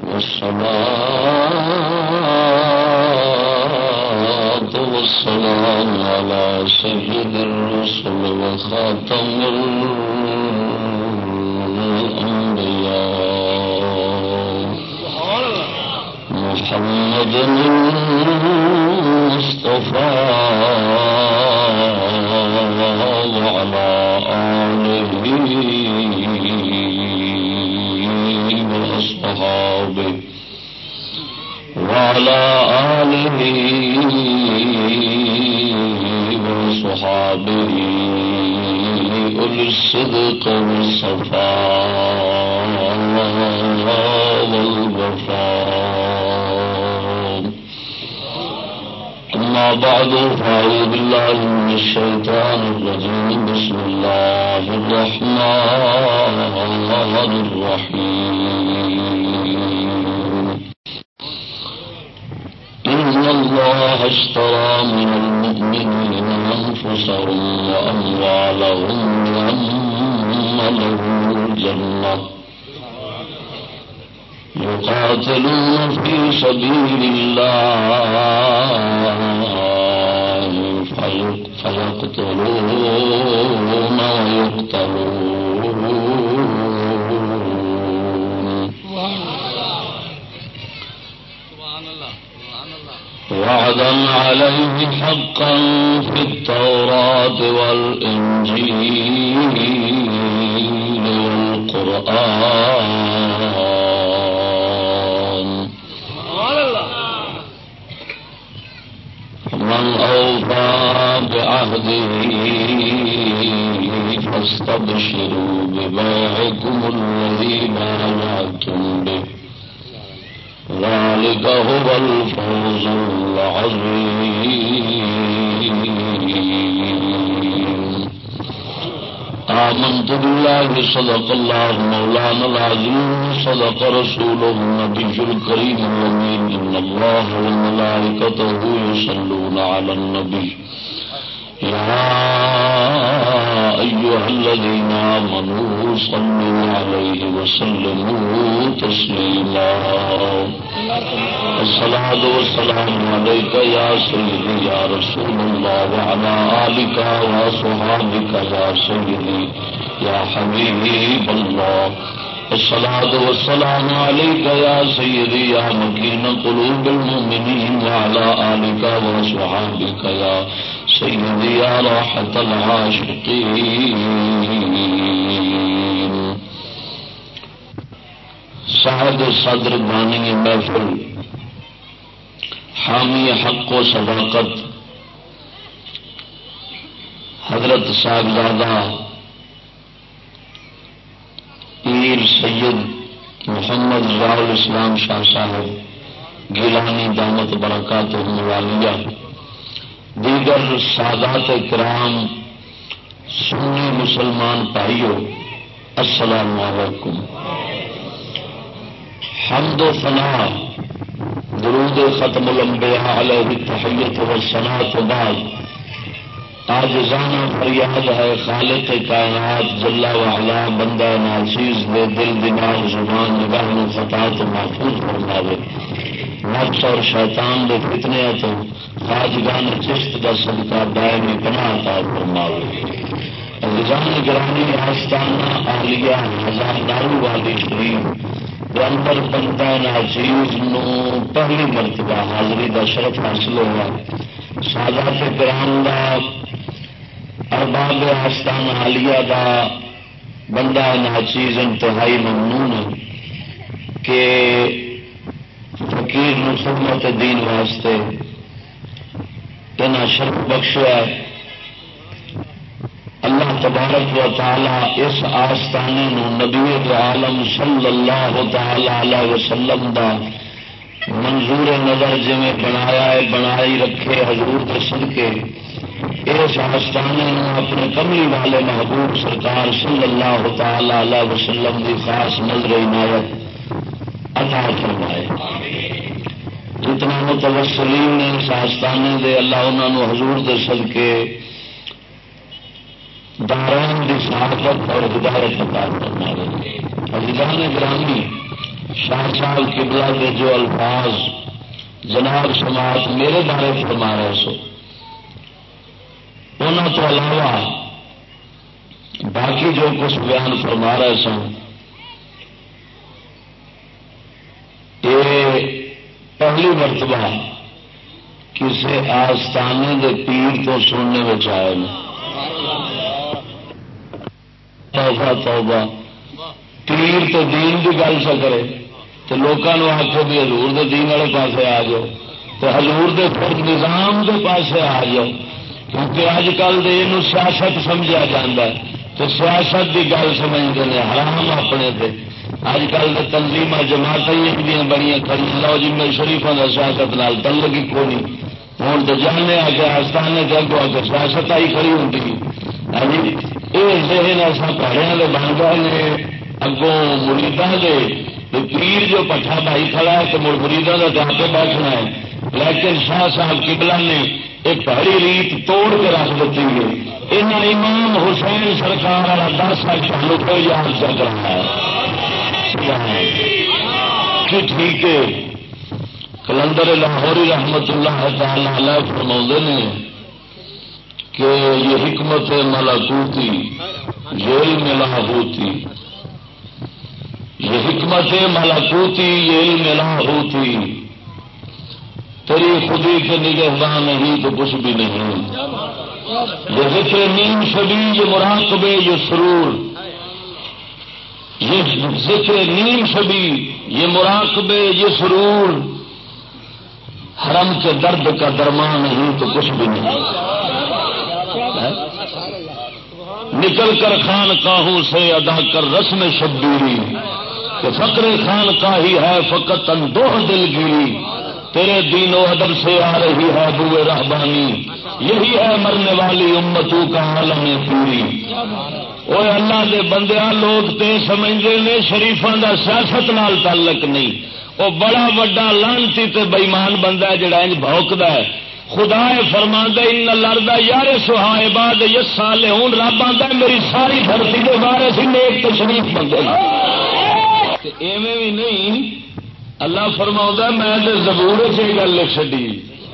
والصلاة والسلام على سيد الرسل وخاتم الأنبياء محمد المصطفى وعلى آله وأصحابه وعلى آله وصحابه أولي الصدق والصفاء والوفاء. أما بعد فأعوذ بالله من الشيطان الرجيم. بسم الله الرحمن الرحيم. إن الله اشترى من المؤمنين أنفسهم وأموالهم بأن لهم الجنة يقاتلون في سبيل الله فيقتلون ويقتلون وعدا عليه حقا في التوراة والإنجيل والقرآن. من أوفى بعهده فاستبشروا ببيعكم الذي بايعتم به ذلك هو الفوز العظيم. آمنت بالله صدق الله مولانا العظيم صدق رسوله النبي الكريم الأمين. إن الله وملائكته يصلون على النبي يا أيها الذين آمنوا صلوا عليه وسلموا تسليما. الصلاة والسلام عليك يا سيدي يا رسول الله وعلى آلك وصحابك يا سيدي يا حبيب الله. الصلاة والسلام عليك يا سيدي يا مكين قلوب المؤمنين وعلى آلك وصحابك يا سيدي يا راحة العاشقين. صاحب صدر بانی محفل حامی حق و صداقت حضرت صاحبزادہ پیر سید محمد رضا الاسلام شاہ صاحب گیلانی دامت برکاتہم العالیہ، دیگر سادات کرام، سنی مسلمان بھائیو، السلام علیکم. حمد و ثنا درود ختم الانبیاء علیہ التحیۃ والثناء کے بعد عاجزانہ فریاد ہے خالق کائنات جل وعلا بندہ ناچیز دے دل دماغ زبان نگاہ و خطا تو محفوظ فرماوے، نفس اور شیطان دے فتنے تو خواجگان چشت کا صدقہ دائمی پناہ عطا فرماوے. عزیزان گرامی آستانہ اہلیہ ہزار دارو والی شریف اندر بندہ ناچیز نو پہلی مرتبہ حاضری دا شرف حاصل ہوا. سادات کرام دا ارباب آستان عالیہ دا بندہ ناچیز انتہائی ممنون کہ فقیر نو خدمت دین واسطے اتنا شرف بخشیا. اللہ تبارک و تعالی اس آستانے نو نبی عالم صلی اللہ تعالی علیہ وسلم دا منظور نظر جویں بنایا ہے بنائی رکھے حضور کے صدقے اس آستانے نو اپنے کملی والے محبوب سرکار صلی اللہ تعالی علیہ وسلم کی خاص نظر عنایت عطا فرمائے. جتنا متوسلین نے اس آستانے دے اللہ انہوں نے حضور دے صدقے داران کی سعادت اور ہدایت عطا فرمائے. عزیزان گرامی شاہ صاحب قبلہ کے جو الفاظ جناب سماعت میرے بارے فرما رہے سو انہوں تو علاوہ باقی جو کچھ بیان فرما رہے سن یہ پہلی مرتبہ کسی آستانے کے پیر تو سننے میں آئے توبہ توبہ پیر تو دین کی گل سے کرے تو لوگوں آخو بھی حضور دے دین والے پاسے آ جاؤ تو حضور دے خود نظام دے پاسے آ جاؤ کیونکہ اج کل یہ سیاست سمجھا جاتا ہے تو سیاست کی گل سمجھتے ہیں حرام اپنے سے اج کل کے تنظیم جماعت بڑی کھڑی لو جی میں شریفوں کا سیاست نال تعلق ہی کوئی نہیں ہوں تو جانے آ کے آستانے جگہ آ کے سیاست آئی کھڑی ہوتی ہاں جی یہ ذہن ایسا پہاڑیاں کے بن گئے نے اگوں مریداں دے پیر جو پٹھا بھائی کھڑا ہے تو مڑ مریداں کا جا کے بیٹھنا ہے لیکن شاہ صاحب قبلہ نے ایک پہڑی ریت توڑ کے رکھ دیتی ہے انہاں امام حسین سرکار والا 10 سال پہلو کو یاد چل رہا ہے کہ ٹھیک ہے کلندر لاہوری رحمت اللہ تعالی علیہ فرماؤندے نے کہ یہ حکمت ملکوتی یہ علم لاہوتی یہ حکمت ملکوتی یہ علم لاہوتی تیری خودی کے نگہباں نہیں تو کچھ بھی نہیں یہ ذکر نیم شبی یہ مراقبے یہ سرور یہ ذکر نیم شبی یہ مراقبے یہ سرور حرم کے درد کا درمان نہیں تو کچھ بھی نہیں نکل کر خان کاہوں سے ادا کر رسم شبیری کہ فقر خان کا ہی ہے فقط اندوہ دل گیری تیرے دین و ادب سے آ رہی ہے بوئے رہبانی یہی ہے مرنے والی امتوں کا عالم پوری اوے اللہ دے بندیاں لوگ تے سمجھتے ہیں شریفاں دا سیاست نال تعلق نہیں وہ بڑا وڈا لانتی تے بےمان بندہ ہے جڑا انج بھوکدا ہے خدا فرماندا ان الارض یارثھا عباد الصالحون رب آندا میری ساری دھرتی دے وارث نیک تے شریف بندے تے ایویں بھی نہیں اللہ فرماؤں میں زبور سے گل لکھ چڈی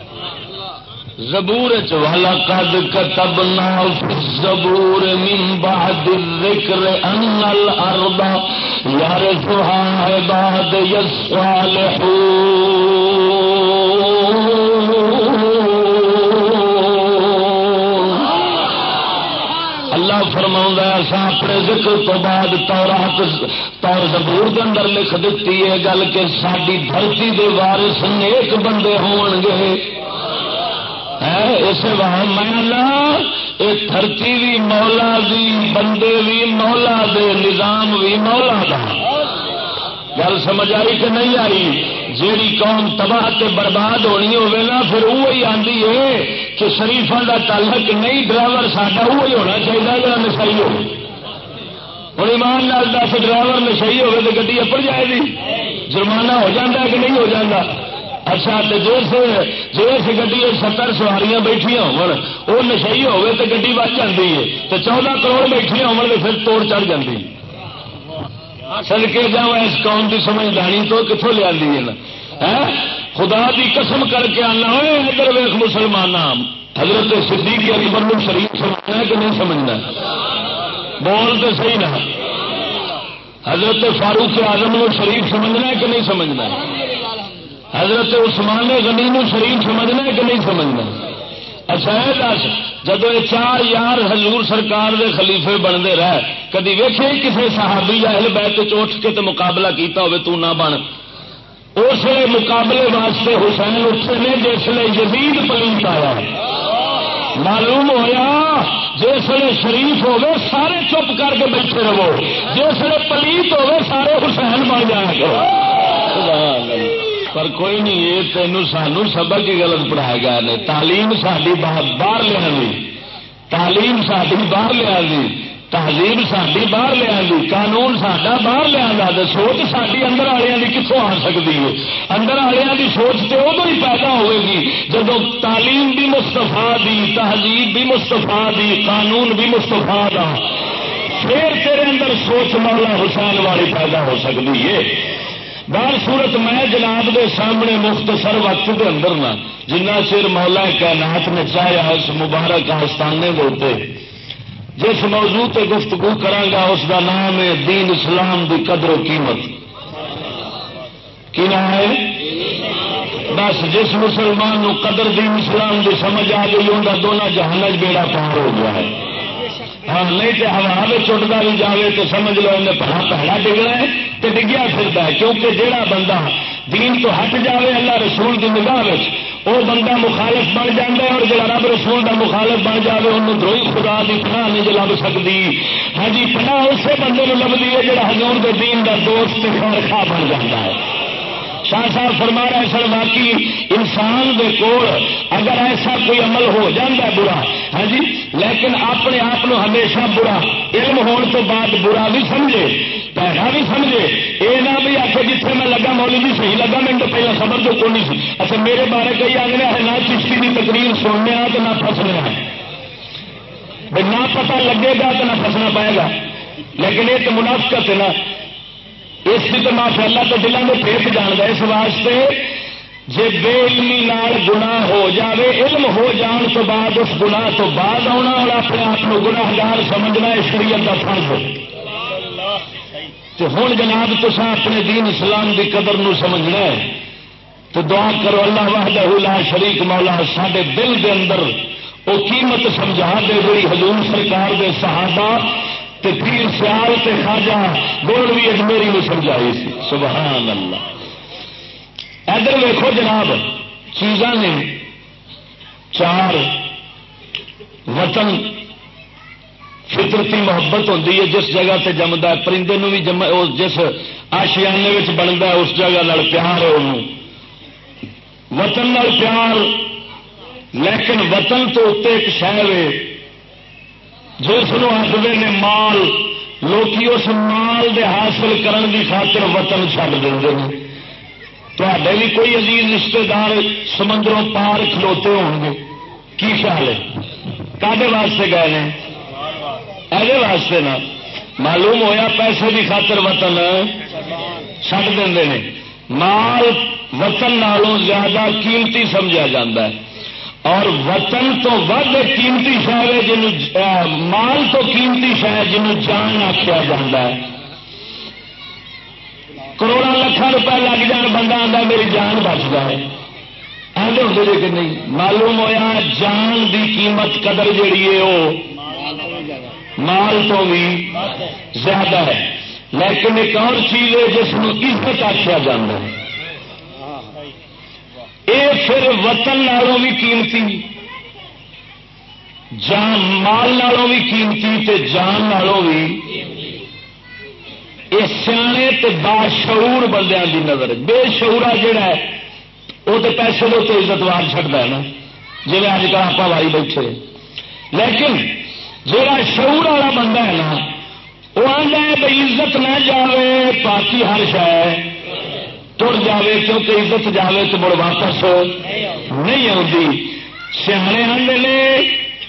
زبور وَلَقَدْ كَتَبْنَا فِي الزَّبُورِ مِن بَعْدِ الذِّكْرِ أَنَّ الْأَرْضَ يَرِثُهَا عِبَادِيَ الصَّالِحُونَ اللہ فرماؤں ایسا اپنے ذکر تو بعد تور زبور کے اندر لکھ دیتی ہے گل کہ ساری دھرتی دے وارث نیک بندے ہون گے اسے وہاں میں یہ دھرتی بھی مولا دی بندے بھی مولا دے نظام بھی مولا دا گل سمجھ آئی کہ نہیں آئی جیڑی قوم تباہ تے برباد ہونی ہوے نا پھر وہی آندی ہے کہ شریفاں دا تعلق نہیں ڈرائیور ساڈا وہی ہونا چاہیے جڑا نشائی ہو ہوں ایمان نال دس ڈرائیور نشائی ہوے تو گڈی اپڑ جائے گی جرمانہ ہو جاتا ہے کہ نہیں ہو جاتا اچھا تو جس گڈی 70 سواریاں بیٹھیا ہو نشئی ہوے تو گڈی بچ جاتی ہے تو 14 کروڑ بیٹھیا ہو پھر توڑ چڑھ جاتی سدکے جا اس قوم کی سمجھداری تو کتوں لیا خدا دی قسم کر کے آنا ہوئے ادھر ویخ مسلمان حضرت صدیق اکبر شریف سمجھنا ہے کہ نہیں سمجھنا بول تو صحیح نہ حضرت فاروق اعظم شریف سمجھنا ہے کہ نہیں سمجھنا حضرت عثمان غنی نو شریف سمجھنا ہے کہ نہیں سمجھنا اچھا ہے دس جدو یہ 4 یار حضور سرکار دے خلیفے بنتے رہ کدی ویکھے کسی صحابی یا اہل بیت اٹھ کے تو مقابلہ کیتا ہوئے تو نہ بن اس مقابلے واسطے حسین اٹھے نے جس نے یزید پلیت آیا معلوم ہویا جس نے شریف ہوگے سارے چپ کر کے بیٹھے رہو جس نے پلیت ہوگے سارے حسین بن جائیں گے پر کوئی نہیں یہ تینوں سانو سبق ہی غلط پڑھایا گیا نے تعلیم ساری باہر لیا تعلیم ساری باہر لیا تہذیب ساری باہر لیا قانون ساڈا باہر لیا سوچ ساری اندر والوں کی کتوں آ سکتی ہے اندر والوں کی سوچ تو ادو ہی پیدا ہوئے گی جب تعلیم بھی مستفا دی تہذیب بھی مستفا دی قانون بھی مستفا دا پھر تیرے اندر سوچ مولا حسین والی پیدا ہو سکتی ہے بار صورت میں جناب دے سامنے مختصر وقت کے اندر نہ جنہ چر مولا کائنات نے چاہیا اس مبارک آستانے کے اتنے جس موضوع تے گفتگو کرانگا اس کا نام ہے دین اسلام دی قدر و قیمت. کی نام ہے؟ بس جس مسلمان نو قدر دین اسلام دی سمجھ آ گئی ان کا دونوں جہان بیڑا پار ہو گیا ہے. ہاں نہیں تو ہوا میں چٹتا بھی جائے تو سمجھ لو انہیں پڑا پہلا ڈگنا ہے تو ڈگیا پھرتا ہے. کیونکہ جہاں بندہ دین تو ہٹ جائے اللہ رسول کی نگاہ وہ بندہ مخالف بن جاتا ہے اور جہاں رب رسول کا مخالف بن جائے انہوں دروئی خدا کی پناہ نہیں جو لب سکتی. ہاں جی پناہ اسے بندے کو لبھی ہے جہاں حضور کے دین کا دوست خیر خواہ بن جاتا ہے. شاہ صاحب فرما رہے سر باقی انسان دے کول اگر ایسا کوئی عمل ہو جاتا ہے برا ہاں جی لیکن اپنے آپ ہمیشہ برا علم ہونے تو بعد برا بھی سمجھے پیسہ بھی سمجھے یہ نہ بھی آخر جتنے میں لگا مولوی صحیح لگا میں تو پہلے خبر تو کون نہیں سی. اچھا میرے بارے کئی آگے ہے نہ چشتی کی تقریر سننے تو نہ پھنسنا ہے نہ پتہ لگے گا تو نہ پھنسنا پائے گا. لیکن یہ تو منافقت ہے نا اس کی تو ماشاء اللہ تو دلوں میں پھیک جانتا. اس واسطے جی بے علمی نال گناہ ہو جاوے علم ہو جان تو بعد اس گناہ تو بعد آنا اور اپنے آپ کو گناہگار سمجھنا ہے شریعت کا فرض ہو. تو ہوں جناب تسا اپنے دین اسلام کی قدر نو سمجھنا ہے تو دعا کرو اللہ وحدہ لا شریک مولا ساڈے دل دے اندر وہ قیمت سمجھا دے جڑی حضور سرکار دے صحابہ تے پیر سیال تے خواجہ گولوی اجمیری نے سمجھائی سی. سبحان اللہ. ادھر ویکھو جناب چیزاں نے چار وطن فطرتی محبت ہوتی ہے جس جگہ تے جمدا ہے پرندے نو بھی جس آشیانے وچ بنتا ہے اس جگہ نال پیار ہے انہوں وطن نال پیار. لیکن وطن تو اتنے ایک شہر ہے جس کو آخر نے مال لوکی اس مال دے حاصل کرن دی خاطر وطن چھڈ دیں تے بھی کوئی عزیز رشتے دار سمندروں پار کھلوتے ہوں گے کی خیال ہے کدے واسطے گئے ہیں ایسے واسطے نہ معلوم ہویا پیسے کی خاطر وطن چھڈ دیں مال وطن نالوں زیادہ قیمتی سمجھا جاتا ہے اور وطن تو ود قیمتی شہر ہے جنوں مال تو قیمتی شہر جنوں جان آخیا جاتا ہے. کروڑوں لاکھوں روپئے لگ جان بندہ آتا میری جان بچ جائے آدھے ہوتے جی کہ نہیں. معلوم ہویا جان دی قیمت قدر جیڑی ہے وہ مال تو بھی زیادہ ہے. لیکن ایک اور چیز ہے جس کو عزت آخیا جاتا ہے یہ پھر وطن نالوں بھی قیمتی جان مال نالوں بھی قیمتی تے جان نالوں بھی یہ سیانے تے باشعور بندیاں دی نظر. بے شعورا جڑا ہے وہ تو پیسے دے تو عزت وار چڑھتا ہے نا جی اج کل آپ وائی بیٹھے. لیکن جڑا شعور والا بندہ ہے نا وہ آتا ہے بھائی عزت نہ جاوے باقی ہر شے تر جاوے کیونکہ عزت جاوے تو مڑ واپس نہیں آتی. سیانے آتے نے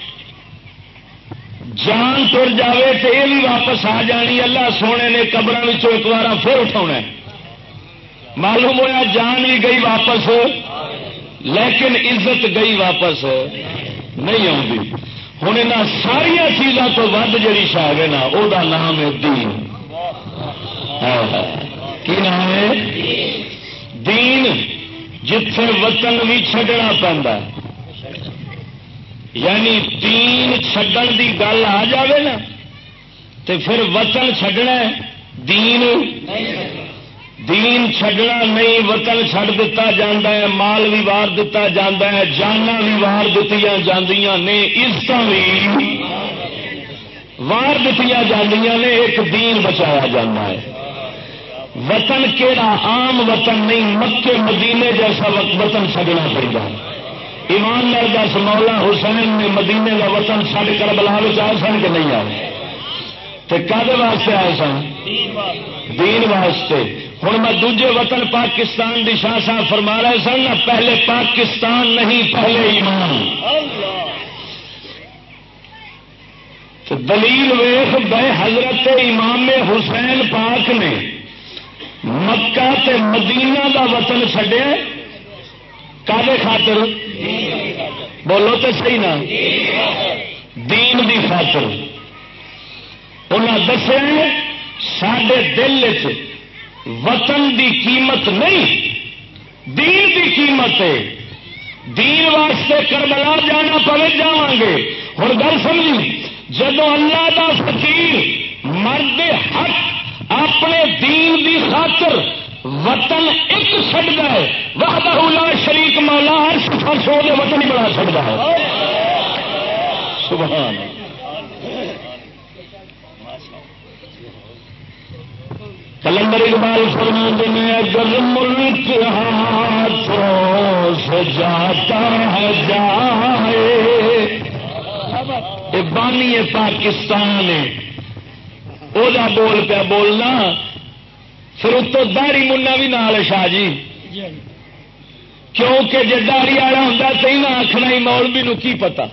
جان تر جاوے تو یہ بھی واپس آ جانی اللہ سونے نے قبروں ایک بار پھر اٹھا. معلوم ہوا جان بھی گئی واپس لیکن عزت گئی واپس نہیں آتی. ہوں یہاں ساریا چیزوں تو ود جی شاید ہے نا وہ نام ہے دین. کی نام ہے دین. جتھے وطن بھی چھڈنا پہنتا یعنی دین چھڈن دی گل آ جاوے نا تو پھر وطن چھڈنا دین چھڈنا نہیں. وطن چھڈ دیتا جاتا ہے مال بھی وار دیتا جاتا ہے جانا بھی وار دتیاں جاندیاں نے عزت بھی وار دتیاں جاندیاں نے ایک دین بچایا جاتا ہے. وطن کیڑا عام وطن نہیں مکے مدینے جیسا وطن چھڈنا پڑتا. ایمان نال دس مولا حسین نے مدینے کا وطن چھڈ کر بلا آئے سن کہ نہیں آئے تو کدے واسطے آئے سن دین واسطے. ہوں میں دوجے وطن پاکستان دی شاہ صاحب فرما رہے سن نہ پہلے پاکستان نہیں پہلے ایمان. تو دلیل ویخ بے حضرت امام حسین پاک نے مکہ تے مدینہ دا وطن چھڈیا کالے خاطر؟ بولو تو صحیح نا، دین دی خاطر۔ انہاں دسیا ساڈے دل وطن دی قیمت نہیں، دین دی قیمت ہے۔ دین واسطے کربلا جانا پڑے جاواں گے۔ ہوں گل سمجھی، جدو اللہ دا فقیر مرد حق اپنے دین دی خاطر وطن ایک چڑھتا ہے، وحدہ لا شریک مولا عرش فرش دے وطن ہی بنا چڑھتا ہے۔ سبحان کلندر اقبال فرماتے ہیں اگر ملک ہاتھوں سے جاتا ہے جائے، یہ بانی پاکستان ہے، وہ بول پیا بولنا، پھر اتو داڑی منا بھی نال شاہ جی، کیونکہ جی داڑی والا ہوں تو نہ آخنا ہی مولوی نو کی پتا،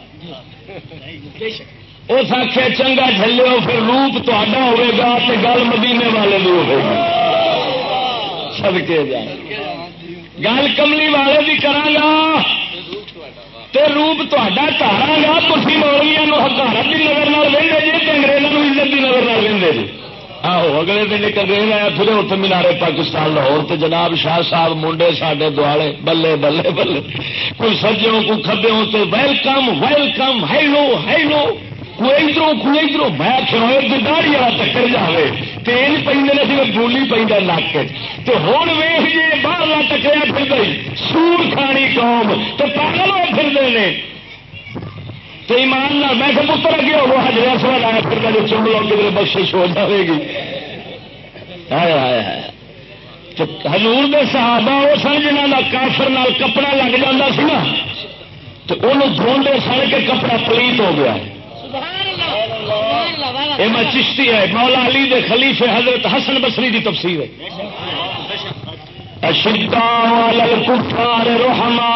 اس آخیا چنگا جھلو پھر روپ تا ہوگا تو گل مدینے والے بھی ہوگی، سب کے جا گل کملی والے بھی کرا تے روپ تا تارا گا، تھی مولویا حکارت کی نظر وہدے جی تو انگریزوں عزت کی نظر وہدے جی۔ آہو اگلے دن ایک انگریز آیا پھر اتنے مینارے پاکستان لاہور تے جناب شاہ صاحب منڈے ساڈے دوالے بلے بلے بلے، کوئی سجوں کو کھبوں تو ویلکم ویلکم ہیلو ہیلو، کوئی ادھروں کوئی ادھروں، میں آخر داڑھی والا ٹکر جائے تیل پہ سی گولی پہ نک تو ہوں ویخ جی باہر ٹکریا پھر گئی سور کھانی قوم تو پاگل ہوئے پھرتے ہیں تو ایمان نہ میں کہ پتر اگے ہو ہزار سوال آیا پھر جو چنگ لو کدھر بخشش ہو جائے گی۔ تو حضور دے صحابہ وہ سن جنہوں کا کافر نال کپڑا لگ جاتا سی نا تو انہوں دھوندے سن کے کپڑا پلیت ہو گیا۔ یہ میں چشتی ہے، مولا علی دے خلیفے حضرت حسن بصری دی تفسیر ہے۔ اشداء علی الکفار رحماء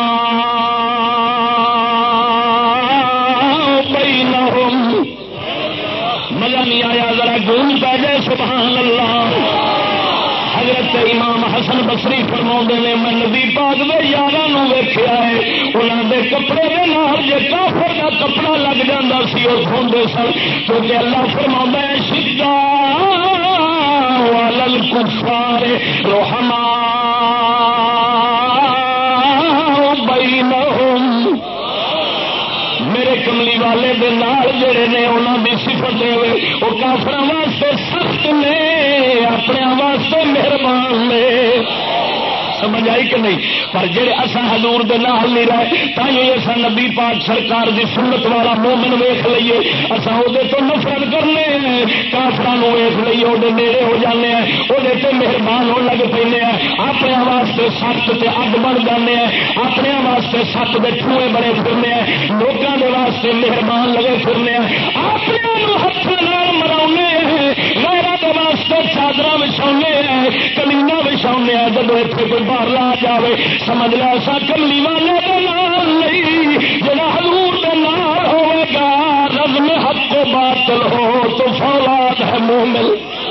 بینہم، مزہ نہیں آیا ذرا گونج پہ جائے سبحان اللہ۔ حضرت امام حسن بصری فرماؤندے نے میں نبی پاک دے یاراں ویکھیا ہے، انہاں دے کپڑے دے نال جے کافر دا کپڑا لگ جاندا سی او دھوندے سن، کیونکہ اللہ فرماوندا ہے شداء علی الکفار رحماء بینہم، میرے کملی والے دے نال جڑے نے انہاں دی صفت دے وہ کافراں واسطے سخت نے، اپنے واسطے مہربان نے۔ سمجھ آئی کہ نہیں؟ پر جڑے اساں حضور دے نال نہیں رہے تائیں اساں نبی پاک سرکار دی سنت والا مومن ویکھ لئیے اساں او دے تو نفرت کرنے ہیں، کافراں نو ویکھ لئیے او دے نیڑے ہو جانے ہیں، او دے تے مہربان ہون لگ پینے ہیں، اپنے واسطے سخت تے اگ بن جانے ہیں، اپنے واسطے سخت دے ٹھوئے بڑے پھرنے ہیں، لوکاں دے واسطے مہربان لگے پھرنے ہیں، اپنے نو ہتھاں نال مراونے ہیں، غیراں دے واسطے چادراں وچھاونے ہیں، کمینا وچھاونے ہیں، جدوں ایتھے کوئی باہر لا جاوے سمجھ لو ایسا کملی والے دے نال نہیں، جڑا حضور دے نال ہوے گا رزم حق و باطل ہو تو فولاد ہے مومن۔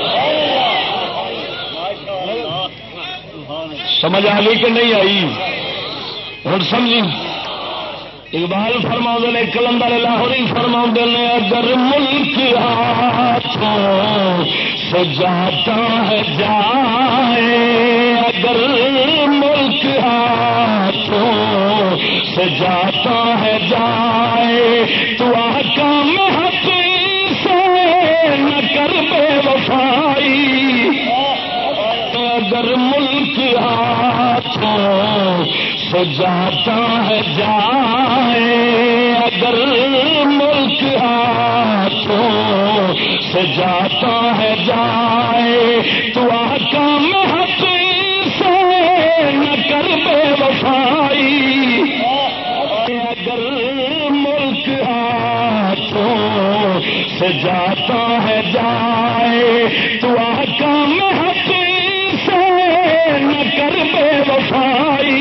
سمجھ آ گئی کہ نہیں آئی؟ ہوں سمجھی اقبال فرماؤں نے کلندر لاہوری فرماؤں نے اگر ملک ہاتھوں سے جاتا ہے جائے، اگر ملک ہاتھوں سے جاتا ہے جائے تو احکام حق سے نہ کر بے وفائی، اگر ملک ہاتھوں سے جاتا ہے جائے، اگر ملک ہاتھوں سے جاتا ہے جائے تو احکام حق سے نہ کر بے وفائی، اگر ملک ہاتھوں سے جاتا ہے جائے تو احکام حق سے نہ کر بے وفائی۔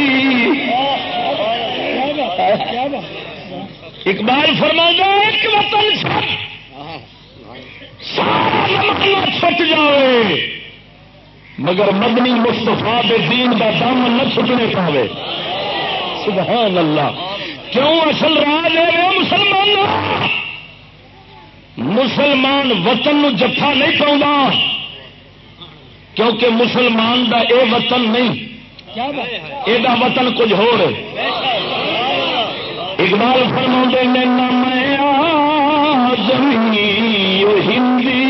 اقبال فرماتا ہے ایک وطن سارا زمانہ چھٹ جائے مگر مدنی مصطفیٰ دے دین دا دامن نہ چھٹنے پاوے. سبحان اللہ. کیوں؟ اصل راز ہے مسلمان وطن نو جفا نہیں پاؤں، کیونکہ مسلمان دا اے وطن نہیں، اے دا وطن کچھ ہو رہے. اقبال فرماؤں نے نہ میں آدمی ہندی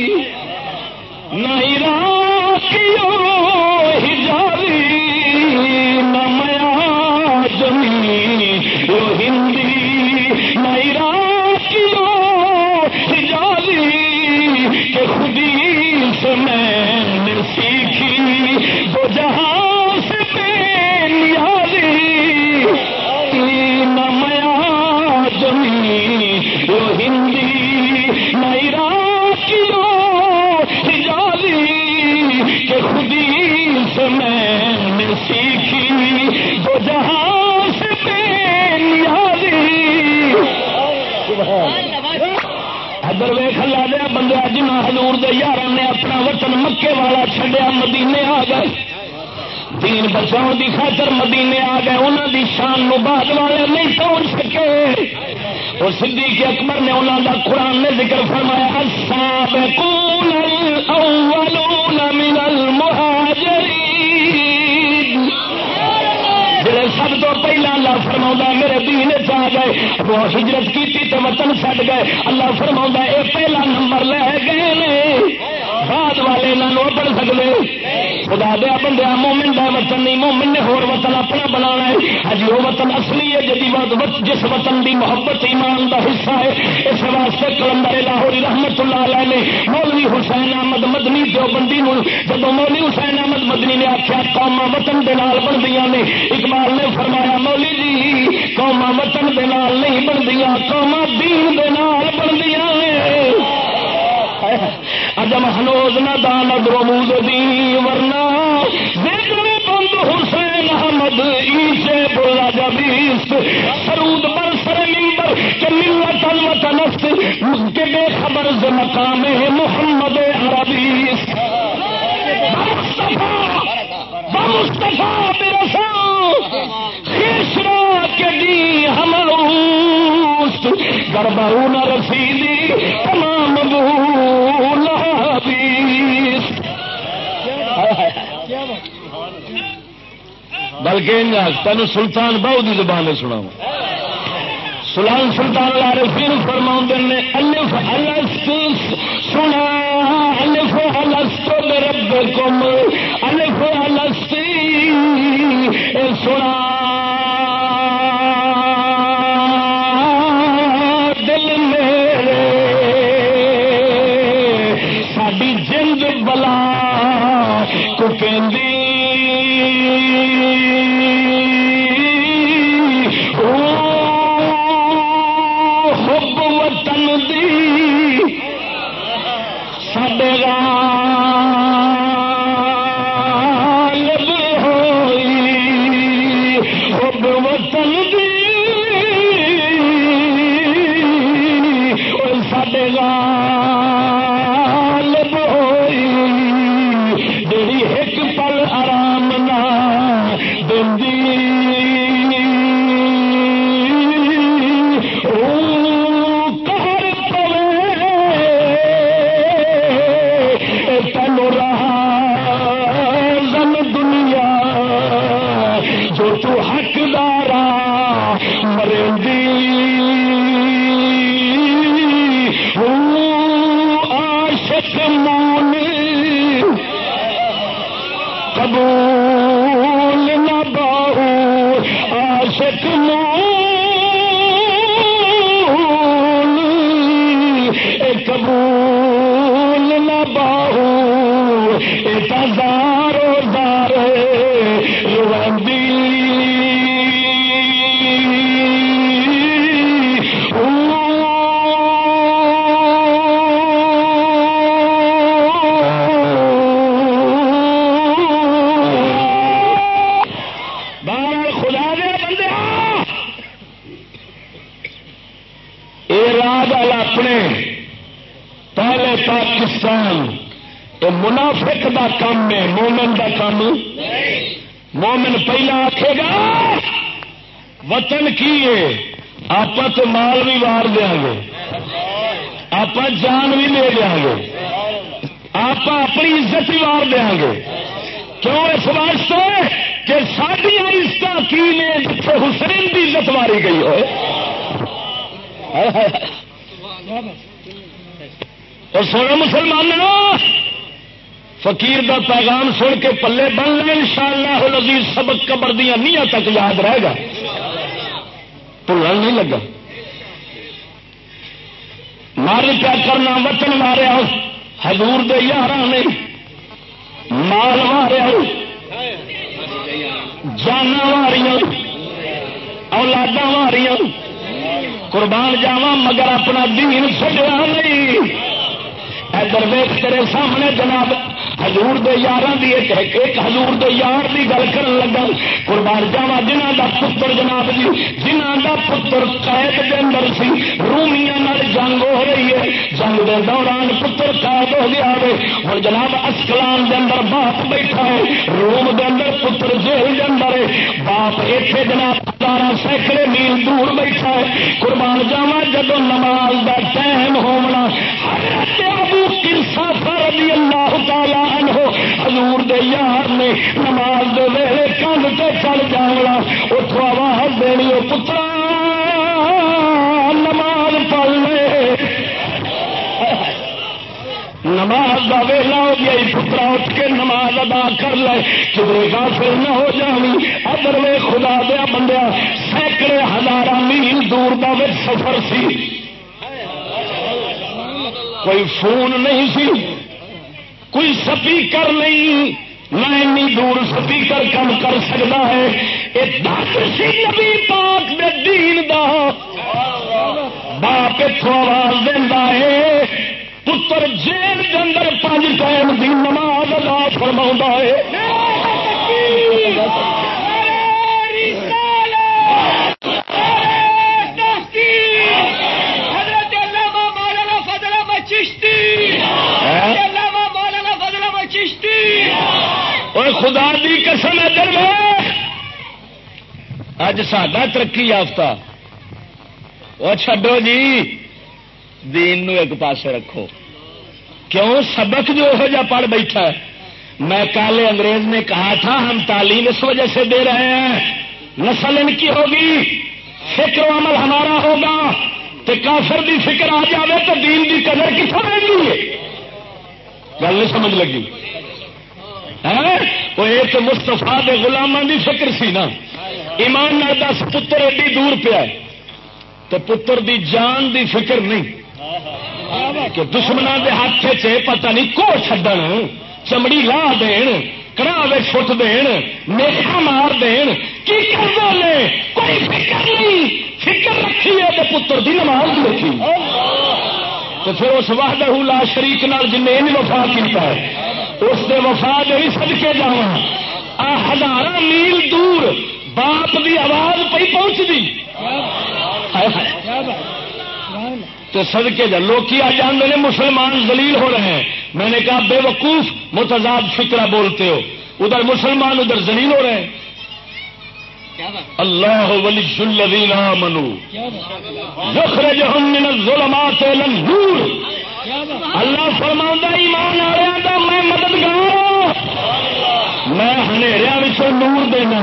نہ عراقیو حجازی، نہ میں آدمی ہندی نہ عراقیو حجازی، کہ خودی سے میں نے سیکھی دو جہاں سے بے نیازی، نہ میں آدمی ہندی نہ عراقیو حجازی، کہ خودی سے میں نے سیکھی دو جہاں سے بے نیازی. ادھر ویخ لا دیا بندے جنہ حضور دے یار نے اپنا وطن مکے والا چھڈیا مدینے آ گئے، دین بچاؤ دی خاطر مدینے آ گئے. انہوں دی شان نو بعد والے نہیں پہنچ سکے. اور صدیق اکبر نے انہوں دا قرآن نے ذکر فرمایا السابقون الاولون من المہاجرین، جڑے سب تو پہلا اللہ فرماؤں میرے دین چ آ گئے، وہ ہجرت کی تو وطن چھڈ گئے. اللہ فرماؤں یہ پہلا نمبر لے گئے نے، بعد والے انہوں پڑھ سکتے. خدا دیا بندہ مومن دا وطن نہیں، مومن نے ہور وطن اپنا بنانا ہے. ہجی وہ وطن اصلی ہے جدی جس وطن دی محبت ایمان دا حصہ ہے. اس واسطے کلندر لاہوری رحمت اللہ علیہ نے مولوی حسین احمد مدنی دیوبندی نو جب مولوی حسین احمد مدنی نے آخیا قوما وطن دے نال بندیاں نے، اقبال نے فرمایا مولوی جی قوما وطن دے نال نہیں بندیاں، قوما دین دے نال بندیاں نے. اجم ہنوز نہ دان درمود دی ورنہ ذکر بند حسین احمد ایچے بولا جبیست، سرود بر سر منبر کہ ملت الوطنست کے بے خبر ز مقام محمد عربیست. بمصطفیٰ برسا خیشرا کے دی ہموست، گربہون رسیدی تمام بولا حدیث. بلکہ تین سلطان بہو کی زبان میں سنا سلطان العارفین فرماؤں نے الف الست سنا الف الست بربکم الف الست سنا دل میرے ساڈی جند بلا کو کہندی حب وطن دی ساڈے غالب ہوئی، حب وطن دی ساڈے غالب ہوئی، جڑی ایک پل آرام نہ دیندی قبول نہ باہو عاشق مون، قبول نہ باہو تزارو زارے روندی یہ منافق دا کام ہے، مومن دا کام۔ مومن پہلا آکھے گا وطن کی ہے، آپ تو مال بھی وار دیا گے، آپ جان بھی لے دیا گے، آپ اپنی عزت بھی وار دیا گے۔ کیوں؟ اس واسطے کہ ساری عزت کی نے جتنے حسین کی عزت ماری گئی ہوئے۔ اور سونا مسلمانوں، فقیر دا پیغام سن کے پلے بن لے، انشاءاللہ العزیز سبق قبر دیا نیاں تک یاد رہے گا، بھولن نہیں لگا۔ مار پیا کرنا وطن ماریا حضور دے یاراں نے، مال ماریا، جانا ماریاں، اولاداں ماریاں، قربان جاواں مگر اپنا دین چھڈیا نہیں۔ ادھر ویکھ تیرے سامنے جناب حضور دے یاراں دی ایک حضور دے یار دی گل کرن لگا، قربان جاواں جنہاں دا پتر جناب جی، جنہاں دا پتر قید دے اندر سی، رومیاں نال جنگ ہو رہی ہے، جنگ دے دوران پتر قید ہو گیا ہے، ہن جناب اسکلان دے اندر باپ بیٹھا ہے، روم دے اندر پتر جیل دے اندر ہے، باپ ایتھے جناب ہزاراں سینکڑے میل دور بیٹھا ہے۔ قربان جاواں جدوں نماز دا ٹائم ہونا، حضرت ابو قرصہ رضی اللہ تعالی عنہ حضور دے یار نے نماز دے ویلے کندھ تے چل جانا، اتوں آواز دینی، او پترا نماز پڑھ لے، نماز دا ویلا ہو گیا، پترا اٹھ کے نماز ادا کر لے، کدھر غافل نہ ہو جانی۔ ادھر وے خدا دیا بندیا، سینکڑے ہزار میل دور دا سفر سی، کوئی فون نہیں سی، کوئی سپیکر نہیں، نہ اتنی دور سپیکر کم کر سکتا ہے۔ یہ دس سی نبی پاک دے دین دا، باپ اتوں آواز دینا ہے، پتر جیل کے اندر 5 ٹائم دی نماز ادا فرما ہے۔ اور خدا دی قسم ادھر اج ساڈا ترقی یافتہ، وہ چھڈو جی، دین نو ایک پاسے رکھو، کیوں؟ سبق جو ہو جا پڑھ بیٹھا ہے۔ میں کالے انگریز نے کہا تھا ہم تعلیم اس وجہ سے دے رہے ہیں، نسل ان کی ہوگی، فکر و عمل ہمارا ہوگا، تو کافر دی فکر آ جائے تو دین دی قدر کتوں رہی ہے؟ گل نہیں سمجھ لگی؟ وہ ایک مستفا دے غلاماں دی فکر سی نا، ایمان نال دس پتر ایڈی دور پیا تو پتر دی جان دی فکر نہیں کہ دشمنوں دے ہاتھ چ پتہ نہیں کو چھڈن، چمڑی لا دین، کڑاوے فٹ دین، میخا مار دین، کی کرنا لے کوئی فکر نہیں، فکر رکھی ہے تو پتر دی نماز بھی رکھی، تو پھر اس وحدہ لا شریک نال جن نے وفا کیتا ہے اس دے وفا دے صدقے جاواں، ہزاراں میل دور باپ دی آواز پئی پہنچ دی تو صدقے جا۔ لوگ آ جاندے نے مسلمان ذلیل ہو رہے ہیں، میں نے کہا بے وقوف متضاد فکرہ بولتے ہو، ادھر مسلمان ادھر ذلیل ہو رہے ہیں۔ اللہ ولی الذین آمنوا یخرجہم من الظلمات الی النور، اللہ فرماؤں ایمان والوں دا میں مددگار ہوں، میں ہنیریاں وچوں نور دینا۔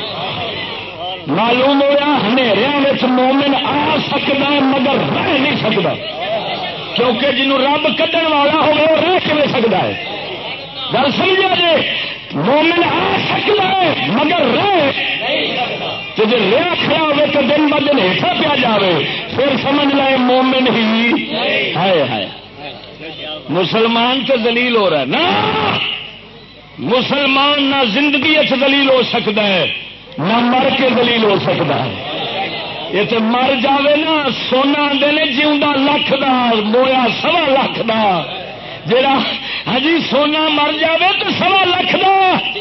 معلوم ہوا ہنیریاں وچ مومن آ سکتا ہے مگر رہ نہیں سکتا، کیونکہ جنوں رب کڈن والا ہوگا وہ رہ کیویں سکتا ہے؟ گل سمجھا جی، مومن آ سکتا ہے مگر رہ تو جی رہا کھڑا ہوئے تو دن ب دن ہیٹا پیا جائے پھر سمجھ لائے مومن ہی ہے۔ مسلمان تو ذلیل ہو رہا ہے نا، مسلمان نہ زندگی ذلیل ہو سکتا ہے نہ مر کے ذلیل ہو سکتا ہے۔ یہ تو مر جاوے نا، سونا آدھے نے جیوندا لکھ دا مویا 1.25 لاکھ دا، جڑا ہجی سونا مر جاوے تو 1.25 لاکھ دا،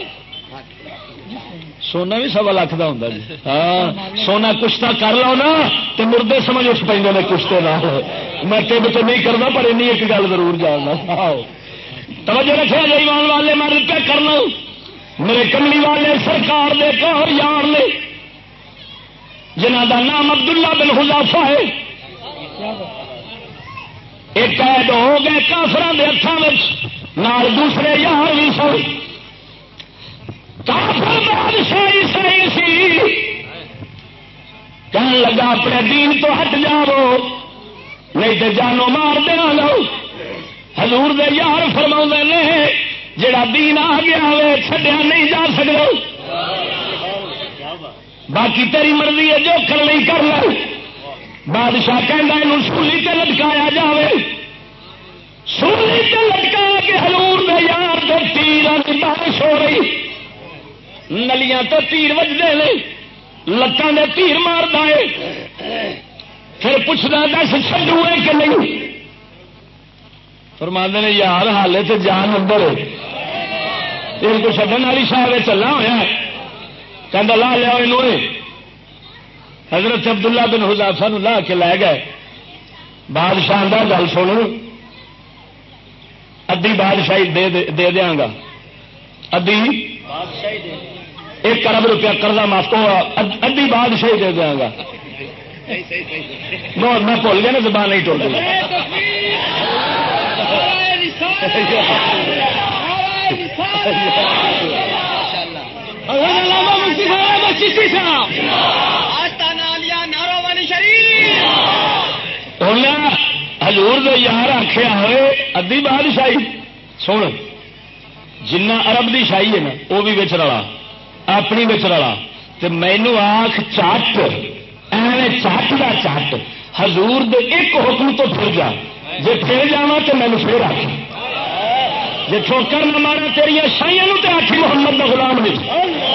سونا بھی 1.25 لاکھ دا ہوندا جی۔ ہاں سونا کشتا کر لو نا تو مردے سمجھ اٹھ پہ کشتے نہ، میں ٹب تو نہیں کرنا پر اینی ایک گل ضرور جاننا، توجہ رکھے جی ایمان والے، میں کیا کرنا میرے کملی والے سرکار دے کار یار نے جنہ دا نام عبداللہ بن حذافہ ہے، ایک قید ہو گئے کافران دے ہتھاں وچ، نال دوسرے یار بھی سن۔ کافر بادشاہی صحیح سی، کہنے لگا اپنے دین تو ہٹ جاؤ نہیں تو جانو مار دیا لو۔ حضور دے یار فرما نے جڑا دین آ گیا وے چھڈیا نہیں جا سکتا، باقی تیری مرضی ہے جو کر نہیں کر لو۔ بادشاہ کہنا یہ سولی تے لٹکایا جاوے، سولی تے لٹکا کے حضور دے یار دے تیراں دی بارش ہو رہی، نلیاں تو تیر وجدے نے، لتاں دے تیر ماردا ہے، پھر پوچھدا دس چھڈو ہے کہ نہیں؟ فرماندے نے یار حالے تے جان اندر ہے، ان کو چھڈن والی شاہ چلنا ہوا، کہندا لا لیا یہ حضرت عبداللہ بن حذافہ نو لا کے لے گئے۔ بادشاہ دا گل سن، ادھی بادشاہی دے دیاں گا، ادھی 1 ارب روپیہ قرضہ معاف کو ادھی بادشاہی دے دیا گا۔ میں بھول گیا نا، زبان نہیں ٹوٹ گئی۔ حضور دے یار آخیا ہوئے ادھی بادشاہی سن، جنہ ارب دی شاہی ہے نا وہ بھی بچ رلا، اپنی بچ رلا، تو مینو آخ چٹ ایویں چٹ کا چٹ حضور دے ایک حکم تو پھر جا، جی پھر جا تو مینو پھر آخ، جی ٹھوکر نہ مارا تیریا شاہیاں تو آخی محمد کا غلام نہیں۔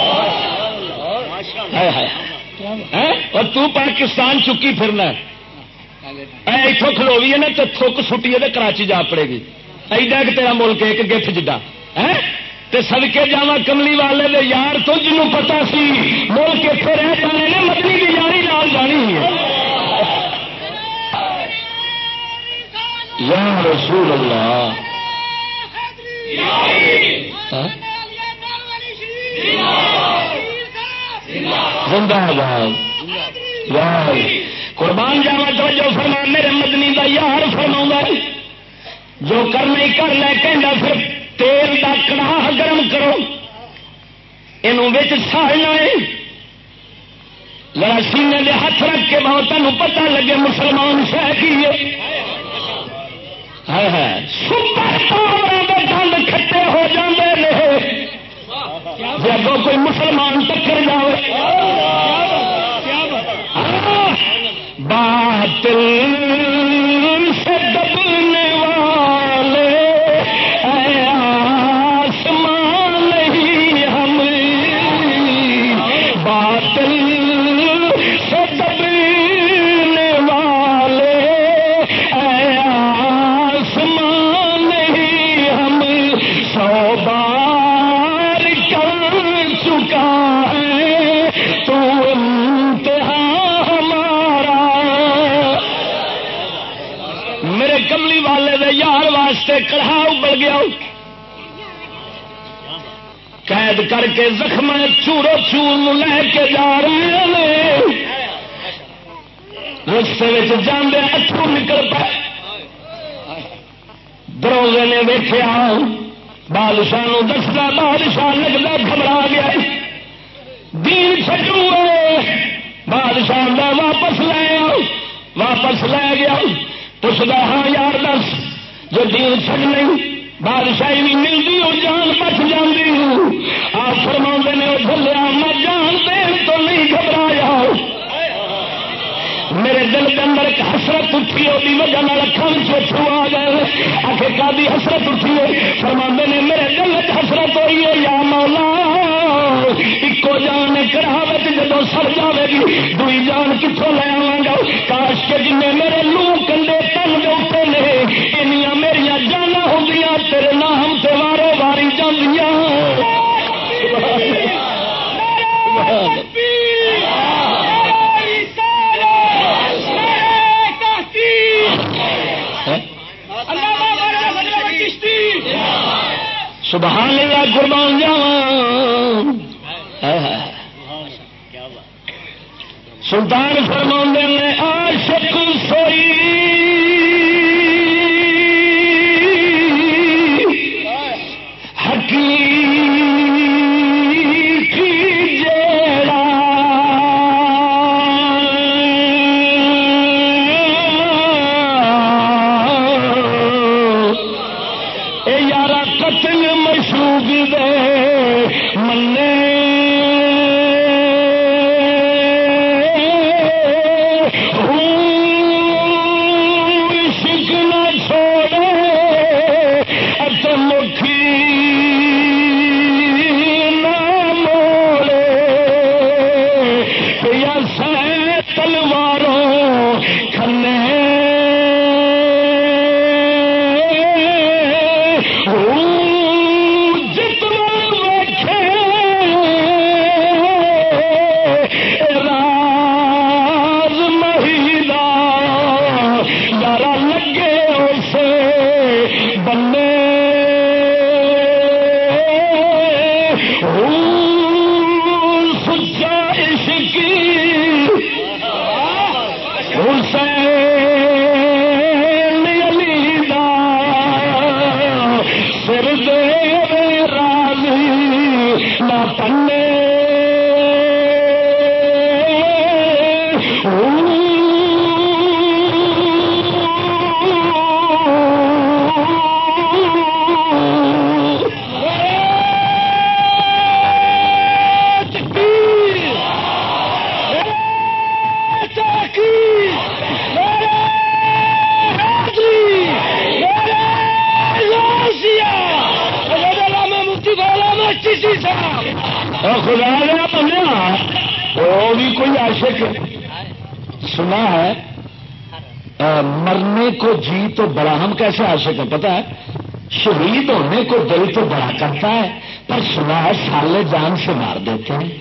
اور تو پاکستان چکی پھرنا اتوں کھلوی ہے نا تو تھک سٹی ہے کراچی جا پڑے گی، ایڈا کہ تیرا ملک ایک گف جڈا تے سدکے جاوا کملی والے دے یار تو جنوں پتا سی ملک اتنے رہ جانے نے مدنی کی یاری نال جانی ہے۔ یا رسول اللہ، زندہ باد یار قربان جاوا توجہ فرما، میرے مدنی دا یار فرما جو کرنا ہی کر لے، کہنا پھر تیل دا کڑاہ گرم کرو، یہ ساڑنا ہے، ذرا سینے دے ہاتھ رکھ کے بہت تمہیں پتہ لگے مسلمان شہ کی ہے سپر پاور کے دند کھٹے ہو جاندے جب کوئی مسلمان ٹکر جائے۔ باطل سے دبنے والے اے آسمان نہیں ہم، باطل سے دبنے والے اے آسمان نہیں ہم، 100 بار کر چکا ہے تو کملی والے دے یار واسطے کڑھا ابل گیا، قید کر کے زخم چورو چور لے کے جا رہے ہیں، رستے جاندے اترو نکل پائے، دروازے نے ویکھیا بادشاہ نو دستا، بادشاہ لگتا گھبرا گیا، دین چھڈو، بادشاہ دا واپس لے آؤ، واپس لے گیا، پوچھتا ہاں یار دس جو دین چھڑ نہیں بادشاہی بھی ملتی اور جان بچ جاتی ہوں۔ آپ فرما نے وہ بھولیا میں جان دین تو نہیں گھبرایا، میرے دل کے اندر ایک حسرت اٹھی، وہی وجہ اکھان چوچھو آ گئے، آخر کا حسرت اٹھی ہے، فرما نے میرے دل میں حسرت ہوئی ہے یا مولا ایکو جان کراوت جدو سڑ جائے گی دوئی جان کتوں لے آواں گا، کاش کے جن میرے لو کنڈے تن دے اٹھے نے انیاں میرا جانا ہوں تیرے نام سے وارو واری جاندیاں۔ سبحان اللہ قربان جاواں. سلطان فرماندے نے عاشق سوئی سنا ہے مرنے کو جی تو بڑا، ہم کیسے عاشق ہیں پتہ ہے؟ شہید ہونے کو دل تو بڑا کرتا ہے، پر سنا ہے سالے جان سے مار دیتے ہیں.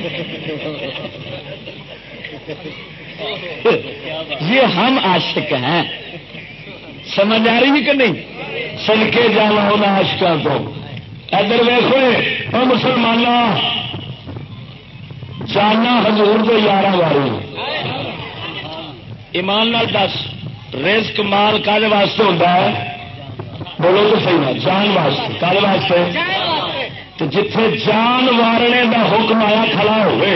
یہ ہم عاشق ہیں، سمجھ آ رہی ہے کہ نہیں؟ سن کے جانا ہونا عاشقاں تو. ادھر ویسے مسلمانوں جانا حضور دے یاراں واری. ایمان نال دس رزق مال کالے واسطے ہوتا ہے؟ بولو تو صحیح نا. جان واسطے. کالے واسطے؟ تو جتھے جان وارنے دا حکم آیا کھڑا ہوئے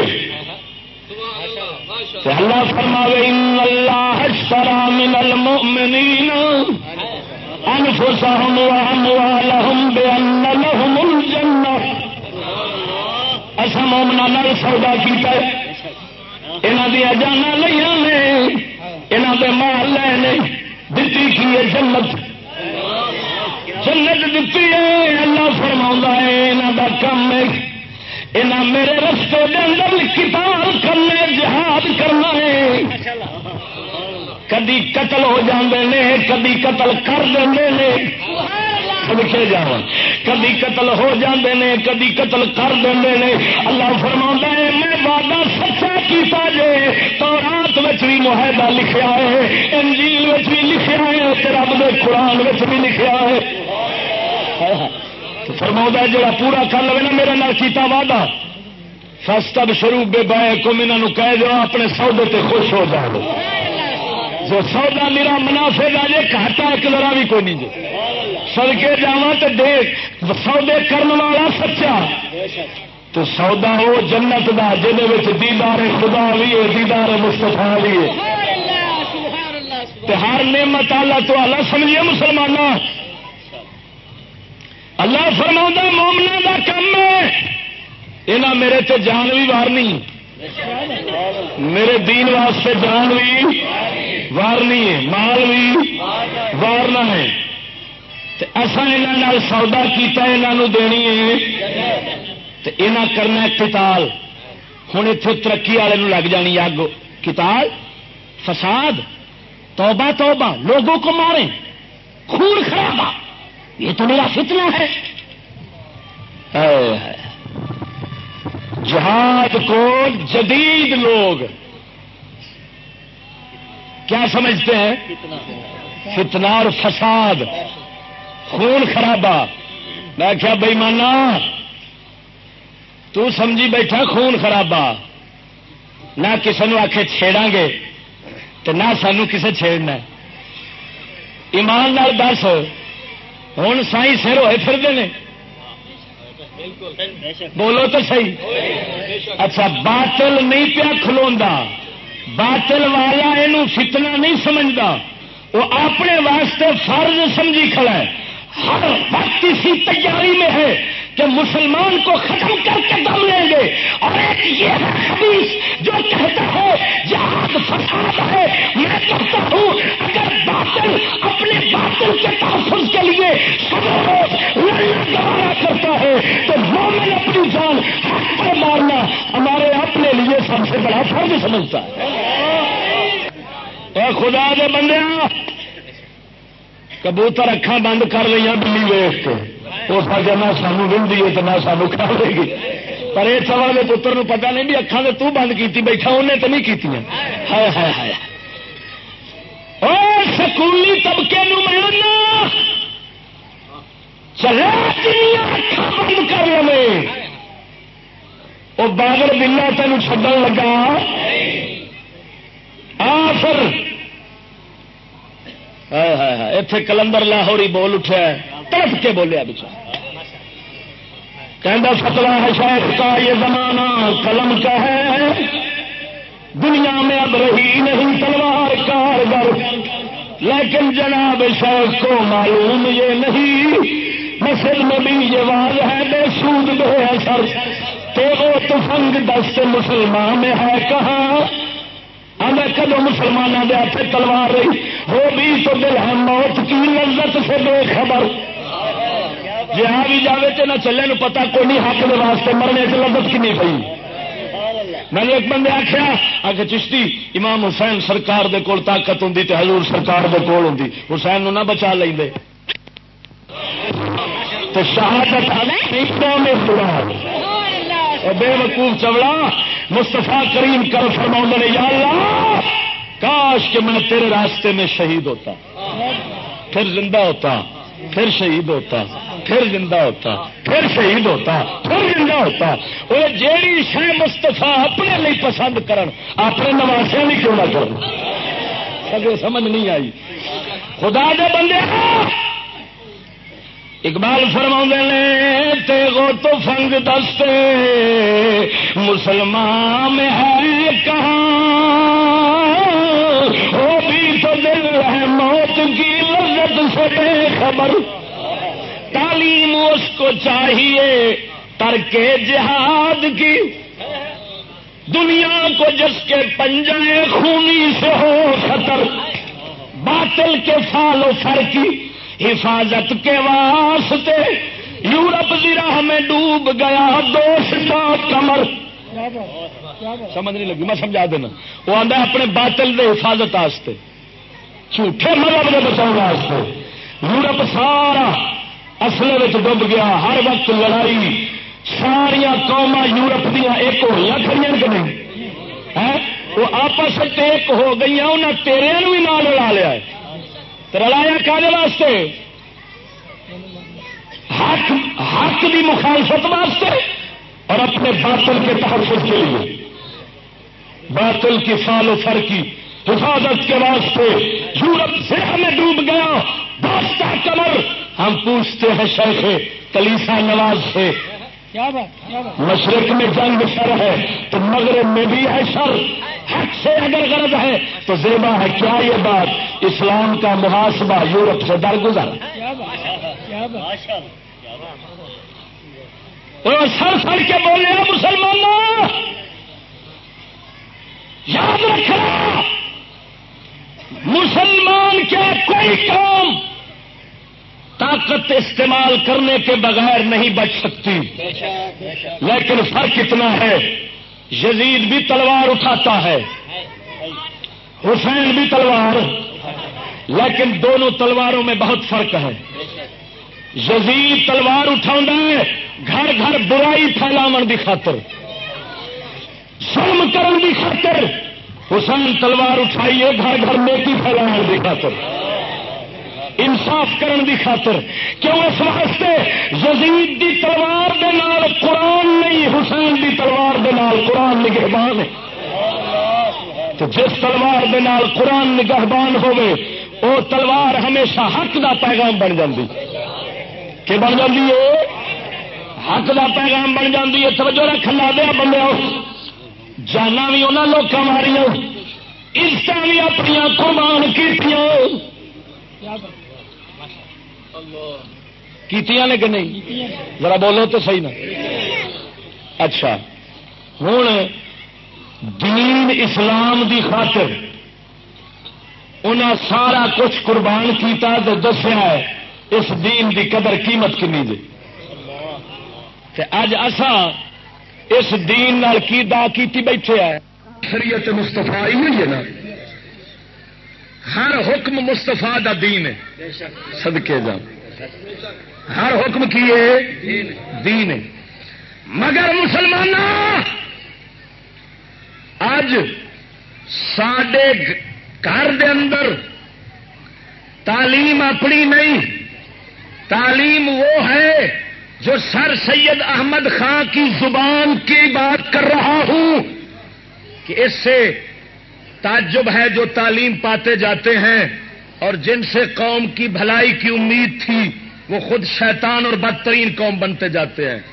تو اللہ فرماوے ان اللہ اشترى من المؤمنین انفسهم واموالهم بان لهم الجنہ. اسا مومناں نال سودا کیتا ہے، انہاں دی جاناں لیاں نے، انہاں دے مال لے نے، دتی کی ہے جنت. جنت دتی ہے. اللہ فرماؤں ہے انہاں دا کم ہے انہاں میرے رستے دے اندر قتال کرنا، جہاد کرنا ہے. کدی قتل ہو جاندے نے، کدی قتل کر دیندے نے. لکھے جاؤ کدی قتل ہو جاندے نے، کدی قتل کر دیندے نے. اللہ فرماؤں ہے میں وعدہ سچا کیتا جے. تورات وچ بھی معاہدہ لکھیا ہے، انجیل وچ بھی لکھیا ہے، تے رب دے قرآن وچ بھی لکھیا ہے. فرماؤں ہے جڑا پورا کر لے نا میرے نال کیتا وعدہ فاستب شروع بے بائے کو انہاں کہہ دو اپنے سودے تے خوش ہو جاؤ. جو سودا میرا منافع دا جے گھاٹا ایک ذرا بھی کوئی نہیں جے. سڑکے جاواں تے دیکھ سودے کرن والا سچا تو سودا وہ جنت دا جہدے وچ دیدار خدا بھی ہے، دیدار مصطفیٰ بھی ہے. تے ہر نعمت اللہ تو اللہ سمجھیے مسلماناں. اللہ فرماؤں مومناں دا کم ہے انہاں میرے تے جان بھی وارنی، میرے دین واسطے جان بھی وارنی ہے، مال بھی وارنا ہے. اصا یہاں سودا کیتا یہاں دینی ہے تو یہاں کرنا قتال. ہوں اتنے ترقی والے لگ جانی اگ. قتال فساد، توبہ توبہ، لوگوں کو ماریں، خون خرابہ، یہ تو میرا فتنہ ہے. جہاد کو جدید لوگ کیا سمجھتے ہیں؟ فتنہ اور فساد، خون خرابہ. میں کیا بئی مانا تو سمجھی بیٹھا خون خرابا نہ کسی نے آخے چھیڑا گے تو نہ سانو کسے چھیڑنا ایمان نال دس ہوں سائی سر ہوئے پھرتے ہیں بولو تو صحیح اچھا باطل نہیں پیا کھلوندا باطل والا یہ فتنہ نہیں سمجھتا وہ اپنے واسطے فرض سمجھی کھڑا ہے ہر وقت اسی تیاری میں ہے کہ مسلمان کو ختم کر کے دم لیں گے اور ایک یہ ہے حدیث جو کہتا ہے جہاد فساد ہے میں کہتا ہوں اگر باطل اپنے باطل کے تحفظ کے لیے لڑنا گوارا کرتا ہے تو مومن اپنی جان حق پر مارنا ہمارے اپنے لیے سب سے بڑا فرض سمجھتا ہے۔ اے خدا دے بندیاں کبوتر اکھاں بند کر لیا بلی ویخ کے وہ سجا نہ سانو وہدی ہے تو نہ سانو کھا لے گی پر یہ سوال کے پتر نو پتا نہیں بھی اکھاں تو بند کی بیٹھا انہیں تو نہیں کی ہائے ہائے ہائے اور سکولی طبقے نو ملنا چلا اکھاں بند کر لے وہ باغر بلا تین چڈن لگا آخر اتے کلندر لاہوری بول اٹھا تڑپ کے بولیا بچا کہنا فتوا ہے شیخ کا یہ زمانہ قلم کا ہے دنیا میں اب رہی نہیں تلوار کارگر لیکن جناب شیخ کو معلوم یہ نہیں مسجد میں بھی یہ واض ہے بے سود بے اثر تو وہ تفنگ دست مسلمان میں ہے کہاں ہمیں کدو مسلمانوں کے ہاتھ تلوار رہی وہ بھی تو دل ہے موت کی لذت سے بے خبر جی آ بھی جائے تو نہ چلے نو پتا کوئی نہیں حق کے واسطے مرنے سے لذت کی نہیں پی میں نے ایک بندے آخیا آ کے چشتی امام حسین سرکار دے کول طاقت ہوں تو حضور سرکار دے کول ہوں حسین نو نہ بچا لیں دے تو شہادت میں بے وقوف چوڑا مصطفیٰ کریم کر فرما نے یا اللہ کاش کہ میں تیرے راستے میں شہید ہوتا پھر زندہ ہوتا پھر شہید ہوتا پھر زندہ ہوتا پھر شہید ہوتا پھر زندہ ہوتا وہ جیڑی شہ مستفا اپنے لیے پسند کرن اپنے نواسے نہیں کیوں نہ کرن سمجھ نہیں آئی خدا دے بندے اقبال فرما نے تیغو تو فنگ دستے مسلمان میں ہے کہاں وہ بھی تو دل ہے موت کی لذت سے بے خبر تعلیم اس کو چاہیے ترک جہاد کی دنیا کو جس کے پنجے خونی سے ہو خطر باطل کے فال و فر کی حفاظت کے واسطے یورپ کی راہ میں ڈوب گیا دوست کا کمر سمجھ نہیں لگی میں سمجھا دینا وہ آدھا اپنے باطل دے حفاظت واسطے جھوٹے مذہب کے بچاؤ واسطے یورپ سارا اصل میں ڈب گیا ہر وقت لڑائی ساریا قوما یورپ دیا ایک ہوئی کھڑی کہ نہیں وہ آپس ایک ہو گئی انہیں تیرے بھی نال لڑا لیا ہے رلایا کالے واسطے حق کی مخالفت واسطے اور اپنے باطل کے تحفظ کے لیے باطل کی فال و فر کی حفاظت کے واسطے یورپ سے ہمیں ڈوب گیا دوستہ کمر ہم پوچھتے ہیں شیخ کلیسا نواز سے مشرق میں جنگ شر ہے تو مغرب میں بھی ہے شر حق سے اگر غرض ہے تو زیبا ہے کیا یہ بات اسلام کا محاسبہ یورپ سے درگزر سر سر کے بولے مسلمانوں یاد رکھنا مسلمان کیا کوئی کام طاقت استعمال کرنے کے بغیر نہیں بچ سکتی لیکن فرق اتنا ہے یزید بھی تلوار اٹھاتا ہے حسین بھی تلوار لیکن دونوں تلواروں میں بہت فرق ہے یزید تلوار اٹھاؤں ہے گھر گھر برائی پھیلاون دی خاطر ظلم کرن دی خاطر حسین تلوار اٹھائیے گھر گھر نیکی پھیلاون دی خاطر انصاف کرن دی خاطر، کیوں اس واسطے یزید دی تلوار دے نال قرآن نہیں، حسین دی تلوار دے نال قرآن نگہبان ہے۔ تو جس تلوار دے نال قرآن نگہبان ہوئے وہ تلوار ہمیشہ حق دا پیغام بن جاندی، کہ بن جاندی ہے حق دا پیغام بن جاندی ہے۔ توجہ رکھ لا دیا بندے، جانا بھی انہاں لوکاں ماریاں، عزت بھی اپنی قربان کیتیاں نے کہ نہیں؟ ذرا بولو تو صحیح نا۔ اچھا ہوں دین اسلام دی خاطر انہاں سارا کچھ قربان کیتا تو دسیا ہے اس دین دی قدر قیمت کنی جی۔ اج اساں اس دین نال کی دا کیتی بیٹھے ہے، شریعت مصطفیٰ ہی ہے نا، ہر حکم مصطفیٰ دا دین ہے، صدقے جا ہر حکم کی ہے دین ہے۔ مگر مسلمان اج ساڈے گھر دے اندر تعلیم اپنی نہیں، تعلیم وہ ہے جو سر سید احمد خان کی زبان کی بات کر رہا ہوں کہ اس سے تعجب ہے جو تعلیم پاتے جاتے ہیں اور جن سے قوم کی بھلائی کی امید تھی وہ خود شیطان اور بدترین قوم بنتے جاتے ہیں۔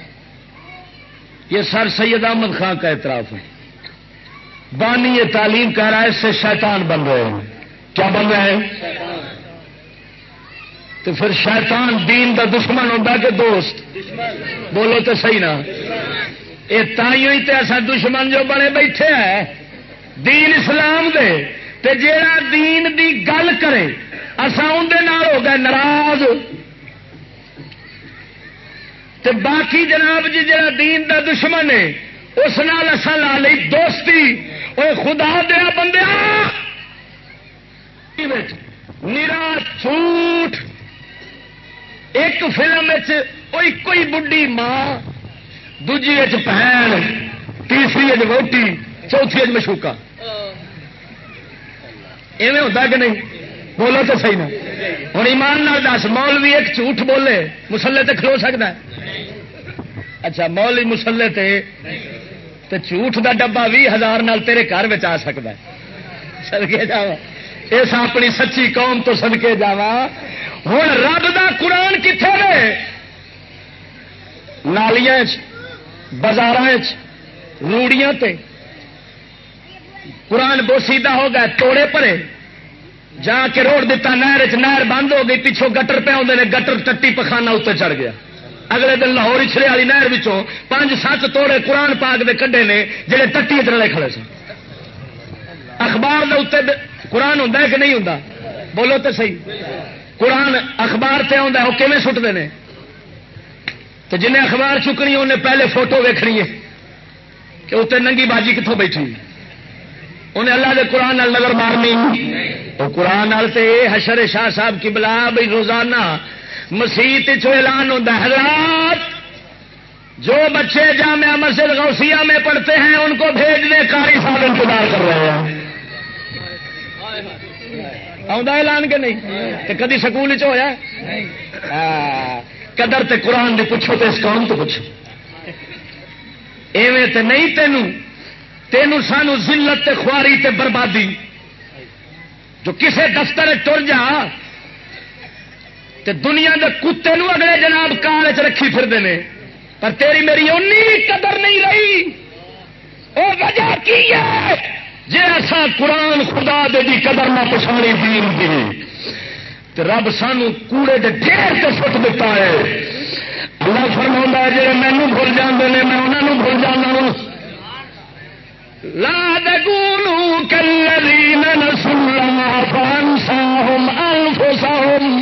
یہ سر سید احمد خان کا اعتراف ہے، بانی یہ تعلیم کہہ رہا ہے اس سے شیطان بن رہے ہیں۔ کیا بن رہے ہیں؟ تو پھر شیطان دین دا دشمن ہوتا کہ دوست؟ بولو تو صحیح نا۔ یہ تائیوں ہی تے ایسا دشمن جو بنے بیٹھے ہیں دین اسلام دے، تے جیڑا دین دی گل کرے اساں اندے نال ہو گئے ناراض، تے باقی جناب جی جیڑا دین دا دشمن ہے اس نال اساں لا لئی دوستی۔ اوے خدا دیا بندیا نرا جھوٹ، ایک فلم کوئی بڈھی ماں، دوجی بہن، تیسری ووٹی، چوتھی مشوکا، ایویں ہوتا کہ نہیں؟ بولو تو صحیح نا۔ ہوں ایمان نال دس، مولوی ایک جھوٹ بولے مسلے تے کھلو سکتا ہے؟ اچھا مولوی مسلے تے جھوٹ دا ڈبا 20,000 نال تیرے گھر آ سکتا ہے۔ سدکے جاوا اس اپنی سچی قوم تو سدکے جاوا۔ ہوں رب دا قرآن کتنے نے؟ نالیاں بازار روڑیاں تے قرآن بوسیدہ ہو گئے، توڑے پرے جا کے روڑ دیتا نہر، نہر بند ہو گئی، پیچھوں گٹر پہ آتے ہیں، گٹر ٹٹی پخانا اتنے چڑھ گیا۔ اگلے دن لاہور چھڑے والی نہر 5-7 توڑے قرآن پاک دے کڈے نے جڑے ٹٹی چلے کھڑے سن۔ اخبار دے اتنے قرآن ہوں کہ نہیں ہوں؟ بولو تو صحیح۔ قرآن اخبار سے آتا ہے وہ کیون سٹتے ہیں؟ تو جنہیں اخبار چکنی انہیں پہلے فوٹو ویکھنی ہے کہ اتنے ننگی باجی کتوں بیٹھی، انہیں اللہ دے قرآن نال نظر مارنی۔ وہ قرآن نال تے حشر شاہ صاحب کی بلا بھائی روزانہ مسیت اعلان ہوتا ہے، حضرات جو بچے جامعہ مسجد غوثیہ میں پڑھتے ہیں ان کو بھیج دیں، قاری صاحب انتظار کر رہے ہیں۔ اعلان کے نہیں؟ کدی سکول ہوا؟ قدر تے قرآن دی پوچھو تے اس قوم تو پوچھو، ایویں تے نہیں تینوں سانو ذلت تے خواری تے بربادی۔ جو کسے دفتر ٹر جا تے دنیا دے کتے نو اگلے جناب کال چ رکھی پھرتے ہیں، پر تیری میری اونی قدر نہیں رہی۔ وہ وجہ کی ہے جی ایسا قرآن خدا دے دی قدر نہ پچھاڑی دین دی تے رب سانو کوڑے دے ڈھیر تے سٹ دیتا ہے۔ اللہ فرماؤں ہے جی مینو بھول جاندے نے میں انہوں بھول جانا ہوں۔ لا تکونوا کالذین نسوا اللہ فانساہم انفسہم۔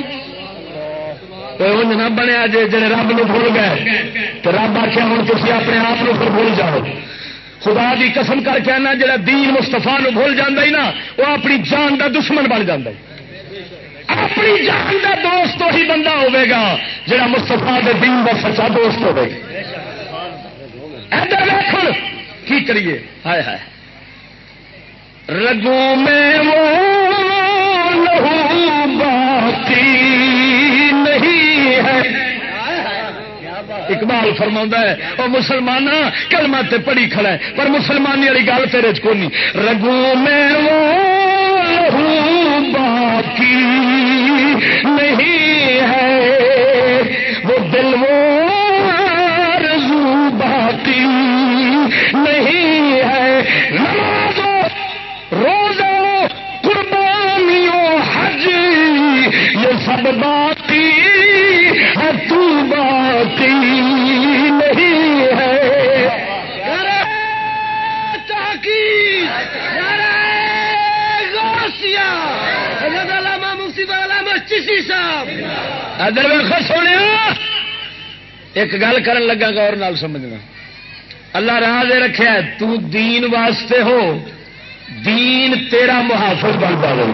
نہ بنیا جی جڑے رب نو بھول گئے تو رب آخیا ہوں تھی اپنے آپ کو پھر بھول جاؤ۔ خدا دی قسم کر کے آنا جڑا دین مستفا نو بھول جانا ہی نا وہ اپنی جان دا دشمن بن جاتا ہے۔ اپنی جان دا دوست وہی بندہ ہوے گا جڑا مستفا دے دین دا سچا دوست ہوے گا۔ ادھر دیکھو کی کریے، ہائے ہائے رگوں میں وہ لہو باقی نہیں ہے. اقبال فرماؤندا ہے او مسلمان کلمہ تے پڑھی کھڑا ہے پر مسلمانی والی گل تیرے چ کوئی نہیں. رگوں میں وہ لہو باقی نہیں ہے وہ دل وہ آرزو باقی نہیں ہے. نمازوں روزوں قربانیوں حج یہ سب باقی ہے تو باقی نہیں ہے. ادھر ویکھو سونے ایک گل کرن لگا غور نال سمجھنا. اللہ راہ دے رکھیا تو دین واسطے ہو دین تیرا محافظ بن پاوے.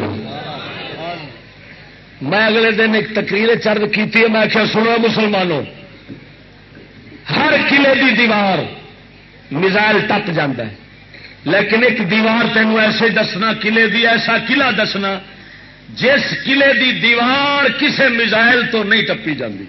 میں اگلے دن ایک تقریر چرد کی میں آخیا سنو مسلمانوں ہر قلعے دی دیوار میزائل ٹپ جاتا ہے لیکن ایک دیوار تینوں ایسے دسنا قلعے دی ایسا قلعہ دسنا جس قلعے دی دیوار کسے میزائل تو نہیں ٹپی جاتی.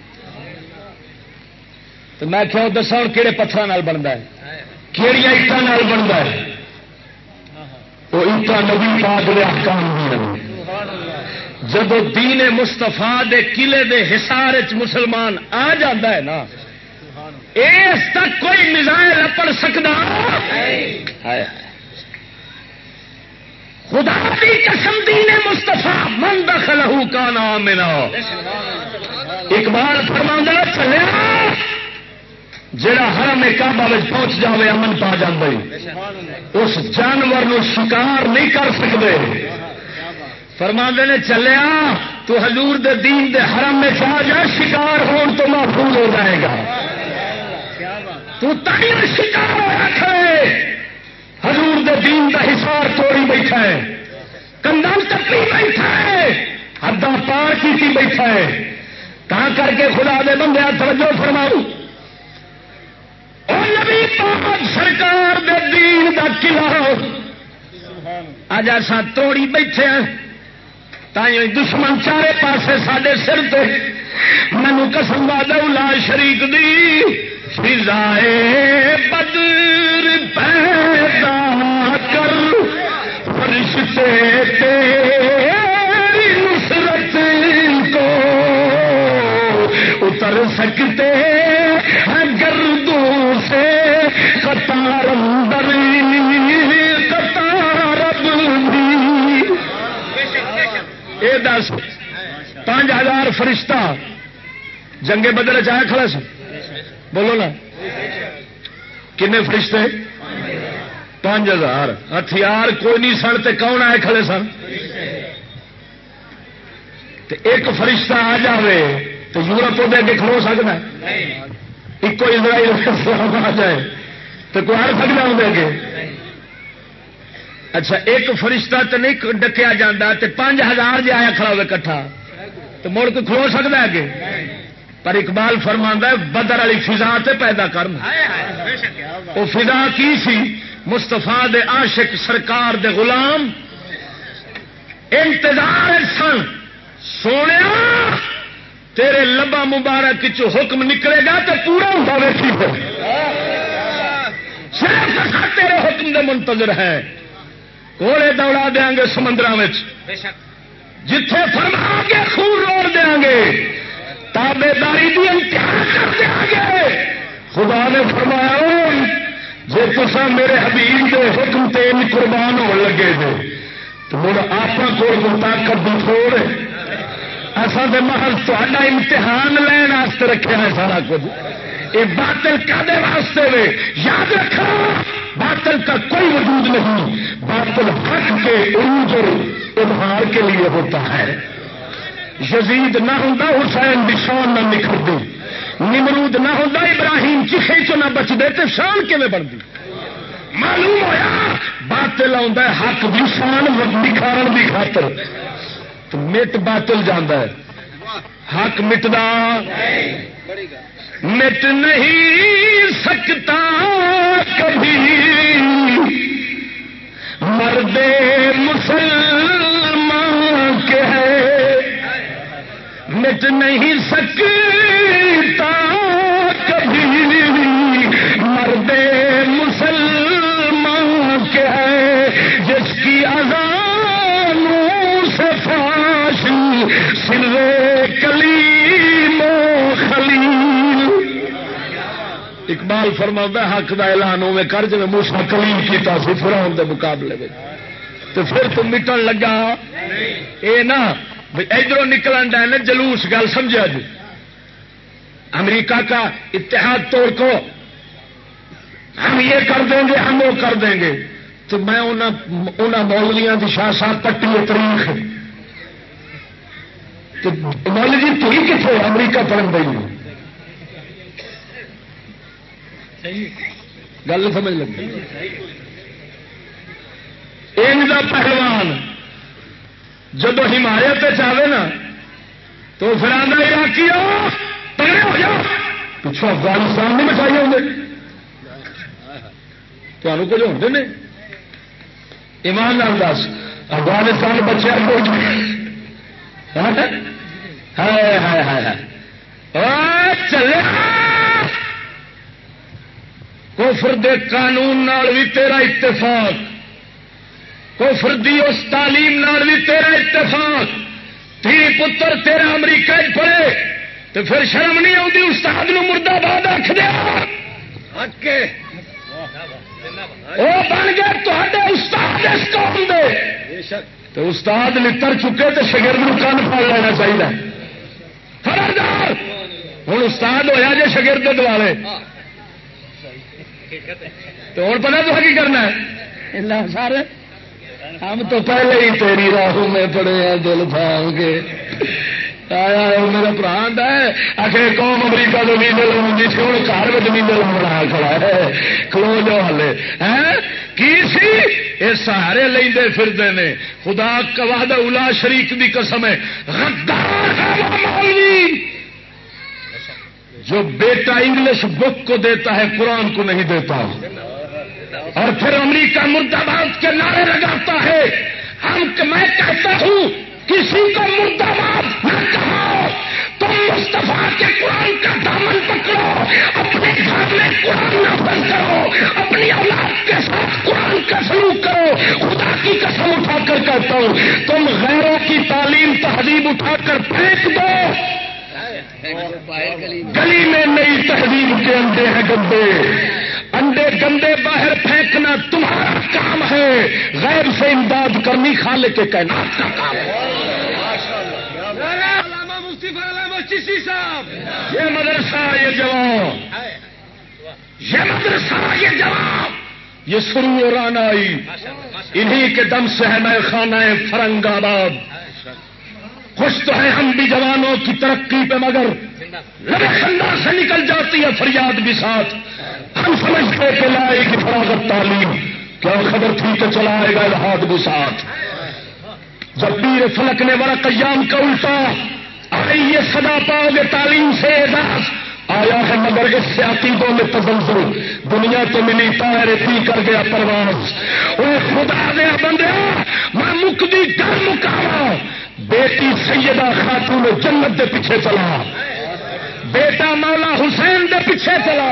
تو میں کیا دسا ہوں کہڑے پتھر بنتا ہے کہڑی اٹان بنتا ہے وہ اٹا نبی پاک دے احکام. جب دین مستفا دے قلعے دے حصار مسلمان آ جاتا ہے نا اس تک کوئی میزائل اپڑ سکتا. خدا کی قسم دین مستفا من دخلہ کان آمنا. اقبال فرماتا چلیا جڑا حرم کعبہ میں پہنچ جاوے امن پا جاندے اس جانور نو شکار نہیں کر سکتے. فرماندے نے چلیا تو حضور دے دین دے حرم میں جا جا شکار ہون تو محفوظ ہو جائے گا. تو تائیں شکار ہو کھڑے حضور دے دین دا حصار توڑی بیٹھا ہے کندھا ٹپی بیٹھا ہے حداں پار کی بیٹھا ہے. تا کر کے خدا دے بندے توجہ فرماؤ او نبی پاک سرکار دے دین دا قلعہ اج اساں توڑی بیٹھے ہیں تائیں دشمن چارے پاسے ساڈے سر تے. مینوں قسم وعدہ لا شریک دی فضائے بدر پیدا کر فرشتے تیری نصرت کو اتر سکتے ہیں گردوں سے قطار اندر قطار بھی. اے دس 5000 فرشتہ جنگے بدر چاہے کھڑا سی بولو نا کنے فرشتے 5000 ہتھیار کوئی نہیں سن تے کون آئے کھڑے سن. تے ایک فرشتہ آ جاوے تو یورپ وہ اگے کھلو سکتا ہے ایک اسرائیل آ جائے تو کوئی ہر سکتا ہوں اگے. اچھا ایک فرشتہ تو نہیں ڈکیا جاتا تے 5000 جی آیا کھڑا ہوئے کٹھا تو مڑ کے کھلو سکتا ہے اگے. پر اقبال فرماندا ہے بدر والی فضا تے پیدا کرنا. وہ فضا کی سی مستفا دے عاشق سرکار دے غلام انتظار سن سونے تیرے لبا مبارک چ حکم نکلے گا تو پورا ہوتا ویسی صرف تیرے حکم دے منتظر ہے. گھوڑے دوڑا دیا گے سمندر میں جتھے فرما کے خون روڑ دیا گے تابے داری کی امتحان کر دیا گے. خدا نے فرمایا جی تصا میرے حبیب کے حکم تین قربان ہو لگے تھے تو مڑ آپ کو طاقت بھی تھوڑ اصل تو محض تا امتحان لین واسطے رکھا ہے سارا کچھ. یہ باطل کادے واسطے وے یاد رکھو باطل کا کوئی وجود نہیں. باطل حق کے عروج اور اظہار کے لیے ہوتا ہے. یزید نہ ہوتا حسین کی شان نہ نکھرتی نمرود نہ ہوتا ابراہیم چیخے چ نہ بچتے تو شان کیون بنتی. معلوم ہوا باطل آتا ہے حق بھی شان نکھارن کی خاطر تو مٹ باطل جانا ہے حق مٹدا مٹ نہیں سکتا کبھی مرد مسلمان کے ہے مٹ نہیں سکتا کبھی مرد مسلمان کے ہے جس کی اذانوں سے فاش سر کلیم و خلیل. اقبال فرماتا حق دا اعلان ہوے کر جے موسیٰ کلیم کیتا سی فرعون دے مقابلے میں تو پھر تم مٹن لگا اے نا ادھروں نکلن ڈے نا جلوس. گل سمجھا جی امریکہ کا اتحاد توڑ کو ہم یہ کر دیں گے ہم وہ کر دیں گے تو میں انہاں مولویاں کی شاہ صاحب پٹی تاریخ تو مولوی جی تھی کتنے امریکہ پڑھن گئی گل سمجھ لگی. ان کا پہلوان جب حمایت چاہے نا تو پھر آدھا عراقی تگڑے ہو جاؤ پچھو افغانستان نہیں بچائی ہوں گے تمہیں کچھ ہوتے ہیں ایمان نال دس افغانستان بچے چلے کفر دے قانون نال بھی تیرا اتفاق کفر دی اس تعلیم نال بھی تیرا اتفاق تھی پتر تیرا امریکہ پڑھے تو پھر شرم نہیں آتی استاد نو مردہ باد آخ دیا وہ بن گئے تو استاد اس قوم دے تو استاد لتر چکے تو شگرد نو کن پڑ لینا چاہیے خبردار ہوں استاد ہویا جی شگرد دوالے تو ہوں پتا تو کی کرنا ہے سارے ہم تو پہلے ہی تیری راہوں میں پڑے ہیں دل پھاؤ کے آیا میرا برا ہے آخر قوم امریکہ تو نیندے لگی سی ہوں گھر میں نیندے بنا کھڑا ہے کھلو جو ہلے کی سی یہ سہارے لیندے پھرتے ہیں خدا کا وعدہ الا شریک دی قسم ہے غدار ہے مولوی جو بیٹا انگلش بک کو دیتا ہے قرآن کو نہیں دیتا اور پھر امریکہ مرد آباد کے نعرے لگاتا ہے میں کہتا ہوں کسی کو مرد آباد نہ کہو تم مصطفیٰ کے قرآن کا دامن پکڑو اپنے گھر میں قرآن نافذ کرو اپنی اولاد کے ساتھ قرآن کا سلوک کرو. خدا کی قسم اٹھا کر کہتا ہوں تم غیروں کی تعلیم تہذیب اٹھا کر پھینک دو گلی میں نئی تہذیب کے انڈے ہیں گندے انڈے گندے باہر پھینکنا تمہارا کام ہے غیر سے امداد کرنی خالق کے کائنات کا کام ہے. یہ مدرسہ یہ جواب یہ مدرسہ یہ جواب یہ سرور آنائی انہی کے دم سے ہے میں خانہ فرنگ آباد. خوش تو ہیں ہم بھی جوانوں کی ترقی پہ مگر لبے خندہ سے نکل جاتی ہے فریاد بھی ساتھ. ہم سمجھتے کہ لائے گی فراغت تعلیم کیا خبر تھی کہ چلائے گا الہاد بھی ساتھ. جب پیر فلک نے ورق ایام کا الٹا آئی یہ صدا پاؤ گے تعلیم سے اعزاز آیا ہے مگر اس سے عقیدوں میں تزلزل دنیا تو ملی طائرے پی کر گیا پرواز. وہ خدا دیا بندیا میں مکدی کر مکاوا بیٹی سیدہ خاتون جنت دے پیچھے چلا بیٹا مولا حسین دے پیچھے چلا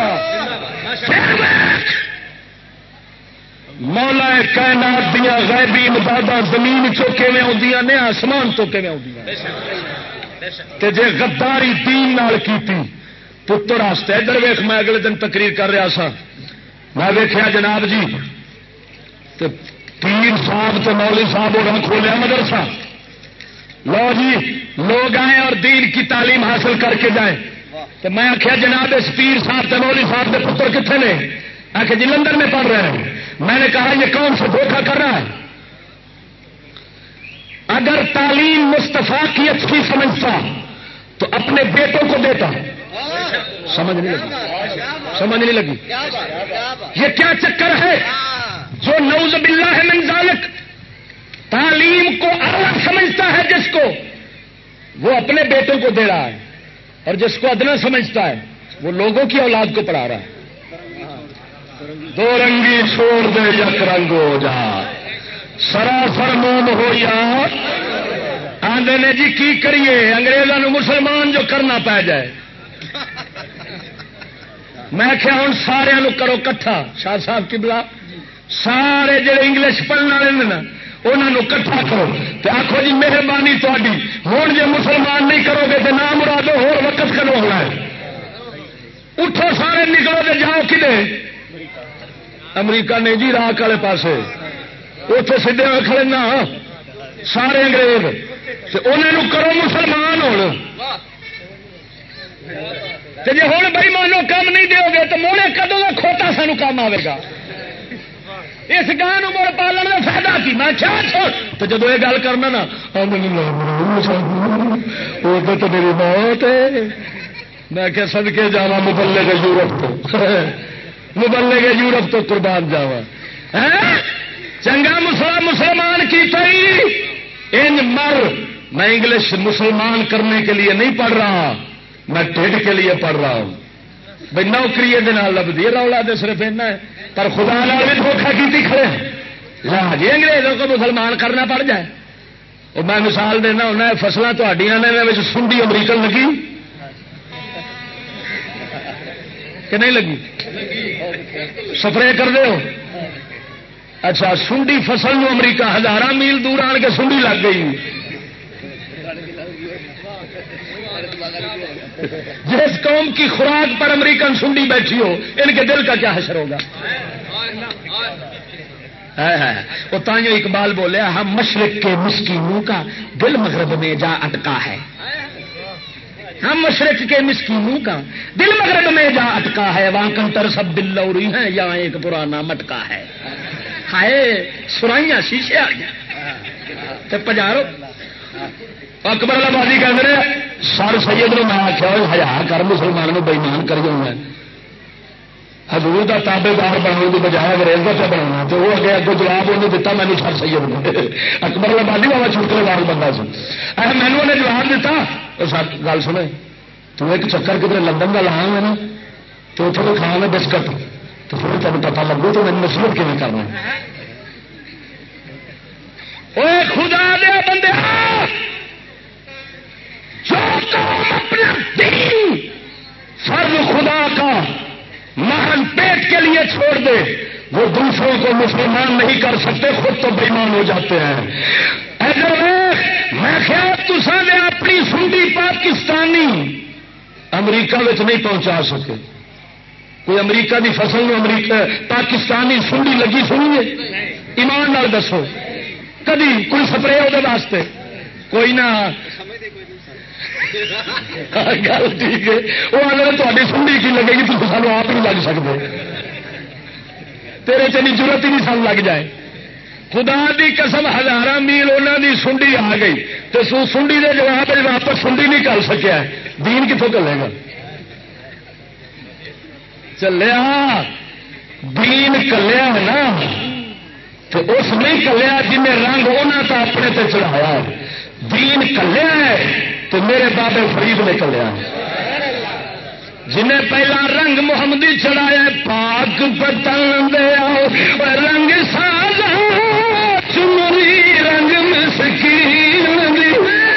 مولا کائنات دیا غیبی امداداں زمین چوکے میں آدیاں نے آسمان چوکے میں آدیاں جے غداری دین نال کیتی پتر واسطے ادھر ویخ میں اگلے دن تقریر کر رہا سا میں ویکھیا جناب جی پیر صاحب تو مولوی صاحب اور کھولیا مدرسہ لو جی لوگ آئیں اور دین کی تعلیم حاصل کر کے جائیں تو میں آخیا جناب اس پیر صاحب تے مولوی صاحب کے پتر کتنے نے آخر جی لندن میں پڑھ رہے ہیں. میں نے کہا یہ کون سا دھوکہ کر رہا ہے. اگر تعلیم مصطفیٰ کی اچھی سمجھتا تو اپنے بیٹوں کو دیتا. سمجھ نہیں لگی یہ کیا چکر ہے جو نعوذ باللہ من ذالک تعلیم کو اعلیٰ سمجھتا ہے جس کو وہ اپنے بیٹوں کو دے رہا ہے اور جس کو ادنا سمجھتا ہے وہ لوگوں کی اولاد کو پڑھا رہا ہے. دو رنگی چھوڑ دے یک رنگ ہو جا سراسر موم ہو یا آدھے نے جی کی کریے انگریزوں مسلمان جو کرنا پی جائے. میں کیا ہوں سارا کرو کٹھا. شاہ صاحب کی بلا سارے جڑے انگلش پڑھنے والے نا انہوں کٹھا کرو تو آخو جی مہربانی تاری ہوں جی مسلمان نہیں کرو گے تو نہ مرادو ہور وقت کرو ہونا ہے. اٹھو سارے نکلو تو جاؤ کدے امریکہ نہیں جی راک والے پاسے اتنے سیدے ہوئے کھڑے نا سارے انگریز انہوں کرو مسلمان ہو. جی ہوں بھائی مانو کام نہیں دو گے تو موڑے کدو کا کھوتا سانو کام آئے گا. اس گاہ مڑ پالن کا فائدہ کی میں کیا چھوڑ تو جب یہ گل کرنا نا وہ تو میری موت ہے. میں کہ صدقے جاوا مبلے کے یورپ تو مبلے کے یورپ تو قربان جاوا. چنگا مسلمان کی ان مر. میں انگلش مسلمان کرنے کے لیے نہیں پڑھ رہا میں ٹھڈ کے لیے پڑھ رہا ہوں. بھائی نوکری لبھی رولا تو صرف ایسا ہے پر خدا نال بھی دھوکھا کی کھڑے لا جی انگریزوں کو مسلمان کرنا پڑ جائے. اور میں مثال دینا ہونا فصلیں تھوڑیاں نے سنڈی امریکن لگی کہ نہیں لگی سپرے کر دے ہو. اچھا سنڈی فصل نو امریکہ ہزار میل دور آن کے سنڈی لگ گئی. جس قوم کی خوراک پر امریکن سنڈی بیٹھی ہو ان کے دل کا کیا حشر ہوگا. وہ تائیوں اقبال بولے ہم مشرق کے مسکینوں کا دل مغرب میں جا اٹکا ہے. ہم مشرق کے مسکینوں کا دل مغرب میں جا اٹکا ہے. وہاں کنٹر سب دل لوری ہیں یہاں ایک پرانا مٹکا ہے. ہائے سرائیاں شیشے آ گیا پجارو. اکبر آبادی کہتے ہیں سر سید نے میں آخیا ہزار کر مسلمان کو بےمان کر جاؤں حضور کا تابے دار بنانے کی بجائے انگریز کا بنا تو وہ اگے اگو جواب انہیں دیتا مینو سر سید نے. اکبر آبادی بابا چھوٹے لال بندہ سی مینو انہیں جواب دیتا. سر گل سنے تو ایک چکر کدھر لندن کا لایا ہے نا تو اتنے تو کھانا بسکٹ تو پھر تمہیں پتا لگو تو میں نصیحت کیون کرنا. خدا دے بندے جو اپنا دین فرض خدا کا محل پیٹ کے لیے چھوڑ دے وہ دوسروں کو مسلمان نہیں کر سکتے خود تو بےمان ہو جاتے ہیں. میں خیال تصا نے اپنی سنڈی پاکستانی امریکہ نہیں پہنچا سکے. کوئی امریکہ کی فصل میں امریکہ پاکستانی سنڈی لگی سنیے ایمان نال دسو کدی کوئی سپرے وہ واسطے کوئی نہ. گل ٹھیک ہے وہ اگر تاری سنڈی کی لگے گی تو سانو آپ نہیں لگ سکتے. تیرے چنی ضرورت ہی نہیں سان لگ جائے. خدا دی قسم ہزار میل انہوں دی سنڈی آ گئی تو سنڈی دے جواب واپس سنڈی نہیں کر سکیا دین کتوں چلے گا. چلیا دین کلیا ہے نا تو اس نہیں کلیا جن رنگ انہوں کا اپنے تے چڑھایا. دین کلیا ہے تو میرے بابے فرید نے کلیا جنہیں پہلا رنگ محمدی چڑھایا پاک پتن دیا رنگ سازا چنری رنگ مسکین دی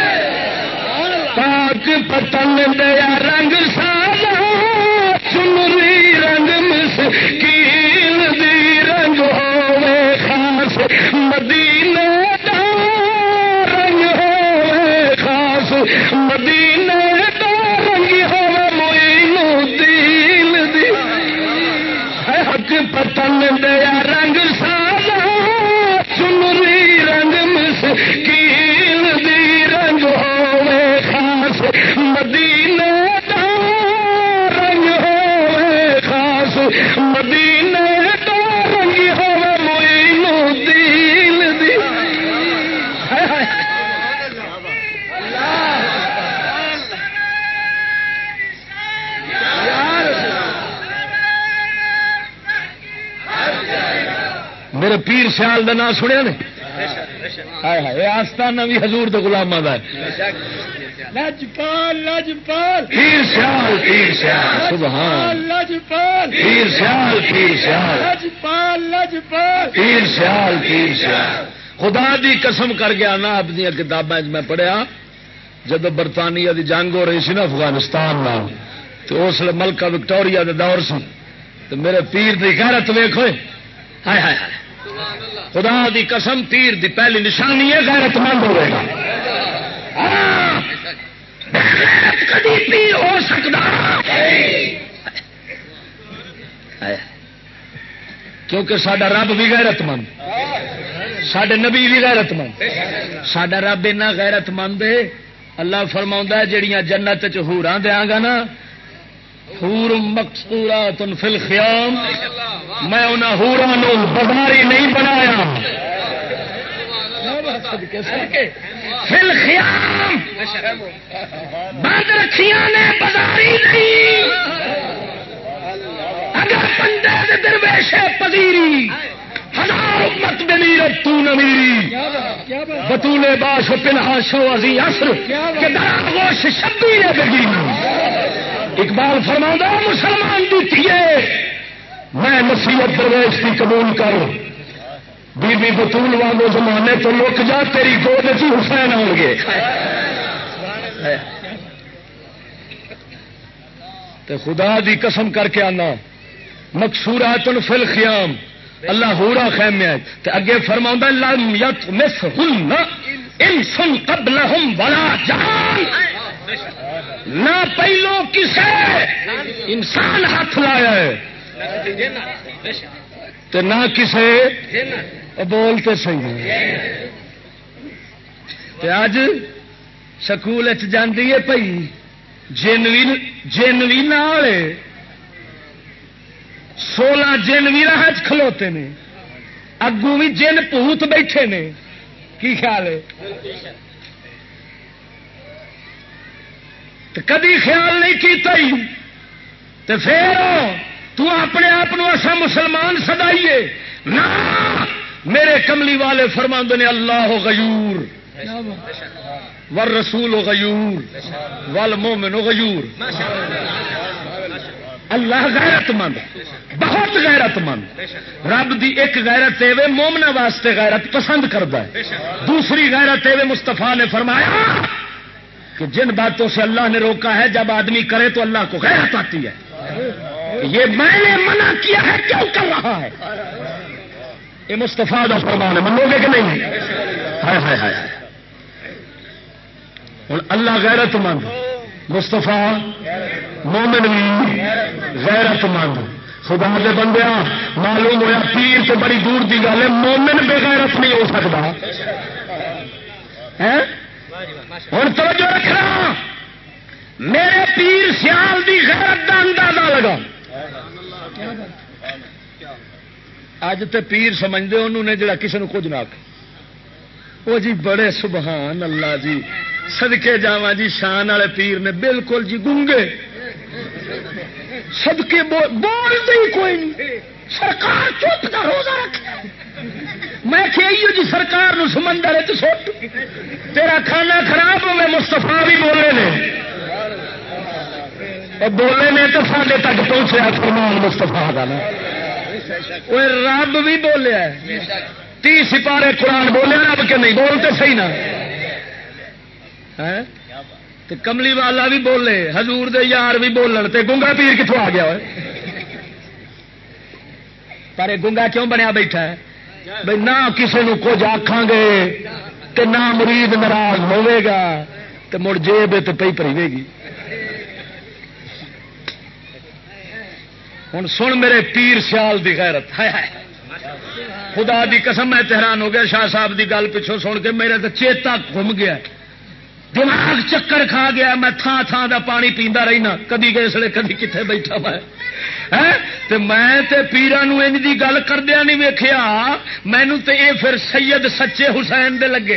پاک پتن دیا رنگ سازا چنری رنگ مسکین دی رنگ ہوے خاص مدینے دا رنگ ہوے خاص مدینے دا رنگ ہوے معین الدین دی حق پتن دیا رنگ سازا چنری رنگ مسکین دی رنگ ہوے خاص مدینے دا رنگ ہوے خاص مدینے دا رنگ ہوے معین الدین دی. میرے پیر سیال کا نام سنیا نے آستانہ بھی حضور دے غلاماں دا لجپال لجپال پیر سیال پیر سیال سبحان لجپال پیر سیال پیر سیال لجپال لجپال پیر سیال پیر سیال خدا دی قسم کر گیا نا اپنی کتابیں میں پڑھیا جب برطانیہ دی جنگ ہو رہی سی نا افغانستان تو اس لیے ملکہ وکٹوریا دا دور سی تو میرے پیر دی غیرت ویکھ ہوئے ہائے ہائے ہائے خدا دی قسم پیر دی پہلی نشانی ہے غیرت مند ہوئے گا کدی پیر ہو سکتا کیونکہ سڈا رب بھی غیرت مند سڈے نبی بھی غیرت مند سڈا رب اینا غیرت مند ہے اللہ فرماؤں جہاں جنت چوراں دیا گا نا حور مقصورات فی الخیام میں انہاں حوراں نو بازاری نہیں بنایا فی الخیام بند رکھیاں نے بازاری نہیں اگر بندے دے درویش پذیری ہزار امت بمیرت تو نمیری بطولے باش پنہا شو ازی عصر کہ در آغوش شبیر بگی اقبال فرماؤں مسلمان دی تھیے میں نصیحت درویش کی قبول کر بی بی بطول وانگو زمانے تو لک جا تیری گود چی حسین ہوں گے تو خدا دی قسم کر کے آنا مقصورات فی الخیام اللہ ہورا خیمے تے اگے فرماؤں لم یطمثہن انس قبلہم ولا جان نہ پہلو کسے انسان ہاتھ لایا ہے تے نہ کسے بولتے صحیح تے اج سکول جاندی ہے پئی جن بھی نال 16 جن بھی راہ کھلوتے نے اگوں بھی جن پوت بیٹھے نے کی خیال ہے تو کدی خیال نہیں کیتا ہی تو پھر تو اپنے آپ ایسا مسلمان سدائیے نہ میرے کملی والے فرماندے نے اللہ غیور والرسول غیور والمومن غیور اللہ غیرت مند بہت غیرت مند رب دی ایک غیرت ہے مومنا واسطے غیرت پسند کرتا ہے دوسری غیرت ہے مصطفیٰ نے فرمایا کہ جن باتوں سے اللہ نے روکا ہے جب آدمی کرے تو اللہ کو غیرت آتی ہے یہ میں نے منع کیا ہے کیوں کر رہا ہے یہ مصطفیٰ کا فرمان ہے منو گے کہ نہیں ہائے ہائے ہائے ہوں اللہ غیرت مند مصطفیٰ مومن بھی غیرت مند خدا دے بندیا معلوم ہوا پیر تو بڑی دور دی گل ہے مومن بے غیرت نہیں ہو سکتا ہوں توجہ رکھنا میرے پیر سیال دی غیرت دا اندازہ لگا اج تے پیر سمجھتے انہوں نے جڑا کسی نے کچھ نہ آخ وہ جی بڑے سبحان اللہ جی صدقے جاواں جی شان والے پیر نے بالکل جی گونگے صدقے بولتے ہی کوئی نہیں سرکار چپ کا روزہ رکھے میں کہیو جی سرکار نو سمندر سٹ تیرا کھانا خراب ہوئے مستفا بھی بولے نے بولے نے تو سارے تک پہنچیا فرمان مستفا کا نا رب بھی بولیا 30 سپارے قرآن بولے رب کے نہیں بولتے صحیح نا تو کملی والا بھی بولے حضور دے یار بھی بولن تے گونگا پیر کتوں آ گیا پر گونگا کیوں بنیا بیٹھا ہے بھائی نہ کسی نو کچھ آکھاں گے تے نہ مرید ناراض ہوے گا تے مڑ جیب تے پئی پریوے گی ہوں سن میرے پیر سیال دی غیرت ہے خدا دی قسم میں حیران ہو گیا شاہ صاحب دی گل پچھوں سن کے میرے تو چیتا گھوم گیا دماغ چکر کھا گیا میں تھان تھان دا پانی پیندا رہنا کدی کسے کدی کتنے بیٹھا میں پیران انج دی گل کردیا نہیں ویکھیا مینوں تے اے پھر سید سچے حسین دے لگے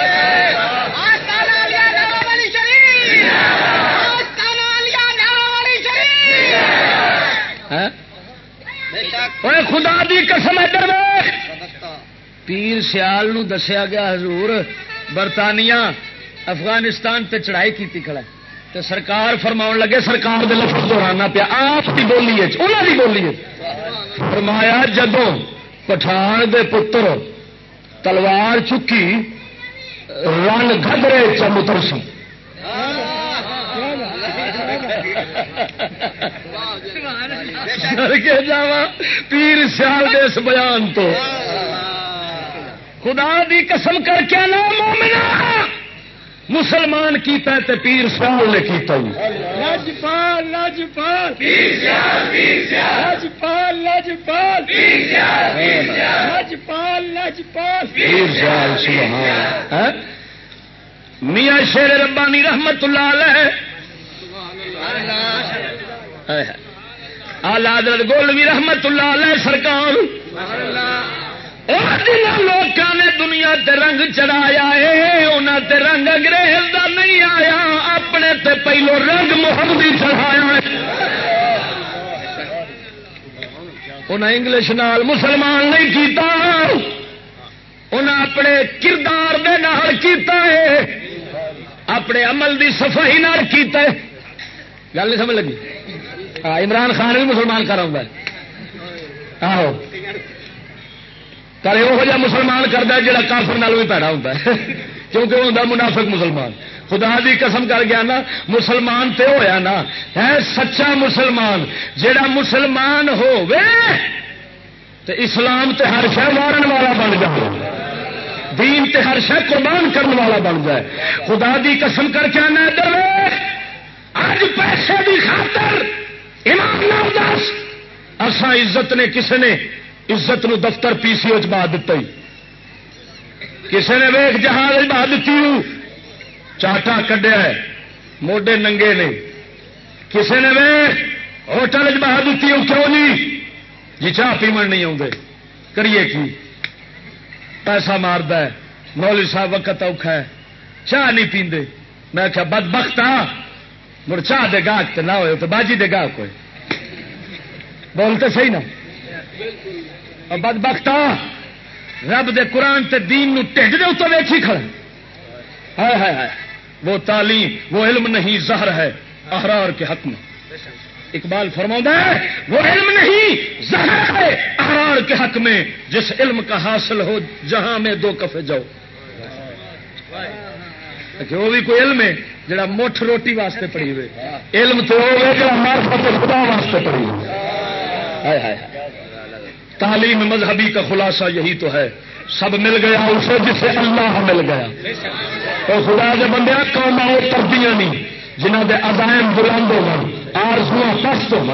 خدا دی قسم ادھر پیر سیال نو دسیا گیا حضور برطانیہ افغانستان تے چڑھائی کی کھڑا تے سرکار فرماؤن لگے سرکار دے لفظ دہرانا پیا آپ کی بولی ہے انہاں دی بولی ہے فرمایا جدوں پٹھان دے پتر تلوار چکی رن گھبرے چمترسی کے جاوا پیر سیال دے اس بیان تو خدا دی قسم کر کے نا مومنا مسلمان کیتا ہے تے پیر سیال نے کیتا ہی لاجپال لاجپال پیر سیال لاجپال لاجپال پیر سیال لاجپال لاجپال پیر سیال سبحان میاں شیر ربانی رحمت اللہ علیہ آلہ حضرت گولوی رحمت اللہ علیہ سرکار لوگوں نے دنیا تے رنگ چڑھایا ہے انہوں تے رنگ انگریز دا نہیں آیا اپنے تے پہلو رنگ محمدی چڑھایا ہے انہیں انگلش نال مسلمان نہیں کیتا انہیں اپنے کردار دے نال کیتا ہے اپنے عمل دی صفائی نال کیتا ہے گل نہیں سمجھ لگی عمران خان بھی مسلمان کر رہا آہو کرے وہ جا مسلمان کرتا ہے جڑا کافر نال بھی پیڑا ہوتا ہے کیونکہ وہ ہوتا منافق مسلمان خدا دی قسم کر گیا نا مسلمان تے ہویا نا ہے سچا مسلمان جڑا مسلمان ہووے تے اسلام تے ہر شے مارن والا بن جائے دین تے ہر شے قربان کرنے والا بن جائے خدا دی قسم کر کے آنا ادھر اج پیسے دی خاطر ایمان نال دس اساں عزت نے کسے نے عزت نو دفتر پی سی او چ بہا دتا ہی کسے نے ویخ جہاز بہا دیتی چاٹا کڈیا ہے موڈے ننگے نے کسے نے ویخ ہوٹل چ بہا دیتی کیوں نہیں جی چاہ پیمن نہیں آتے کریے کی پیسہ مارد ہے مولوی صاحب وقت اوکھا ہے چاہ نہیں پیندے میں کیا بدبخت مڑ چاہ دے گاہک تو نہ ہوئے تو باجی دے گاہک ہوئے بولتے صحیح نا اور بدبخت رب دے قرآن تے دین نو ٹھڈ دے اتوں ویکھی کھڑے ہائے ہائے ہائے وہ تعلیم وہ علم نہیں زہر ہے احرار کے حق میں اقبال فرماتا ہے وہ علم نہیں زہر ہے احرار کے حق میں جس علم کا حاصل ہو جہاں میں دو کفے جاؤ کہ وہ بھی کوئی علم ہے جڑا مٹھ روٹی واسطے پڑھی ہوئے علم تو معرفت خدا واسطے پڑھی ہوئے تعلیم مذہبی کا خلاصہ یہی تو ہے سب مل گیا اسے جسے اللہ مل گیا تو خدا کے بندے قوم پردیاں نہیں جنہ کے عزائم بلند ہو آرزواں پست ہو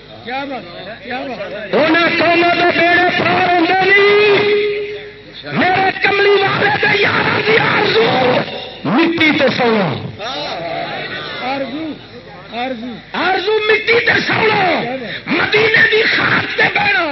قوموں کے بیڑے پار ہوتے نہیں میرے کملی والے کے یار کی آرزو مٹی تے سونا آرزو مٹی تے سونا مدینے دی خاک تے بہنا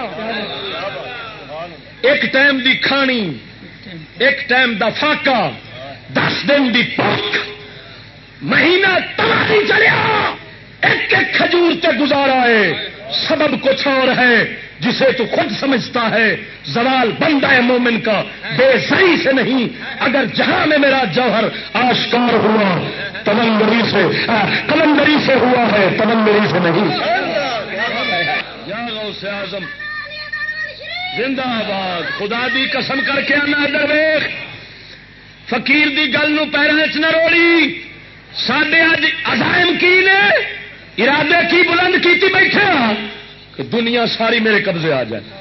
ایک ٹائم دی کھانی ایک ٹائم دا فاقہ 10 دن دی پاک مہینہ تمہاری چلیا ایک ایک کھجور تے گزارا ہے سبب کچھ اور ہے جسے تو خود سمجھتا ہے زوال بندہ ہے مومن کا بے زئی سے نہیں اگر جہاں میں میرا جوہر آشکار ہوا تمنگری سے کلندری سے ہوا ہے تمنگری سے نہیں یا غوث اعظم زندہ آباد خدا دی قسم کر کے آنا درویش فقیر دی گل نو پیروں چ نہ روڑی ساڈے اج عزائم کی نے ارادے کی بلند کیتی بیٹھے کہ دنیا ساری میرے قبضے آ جائے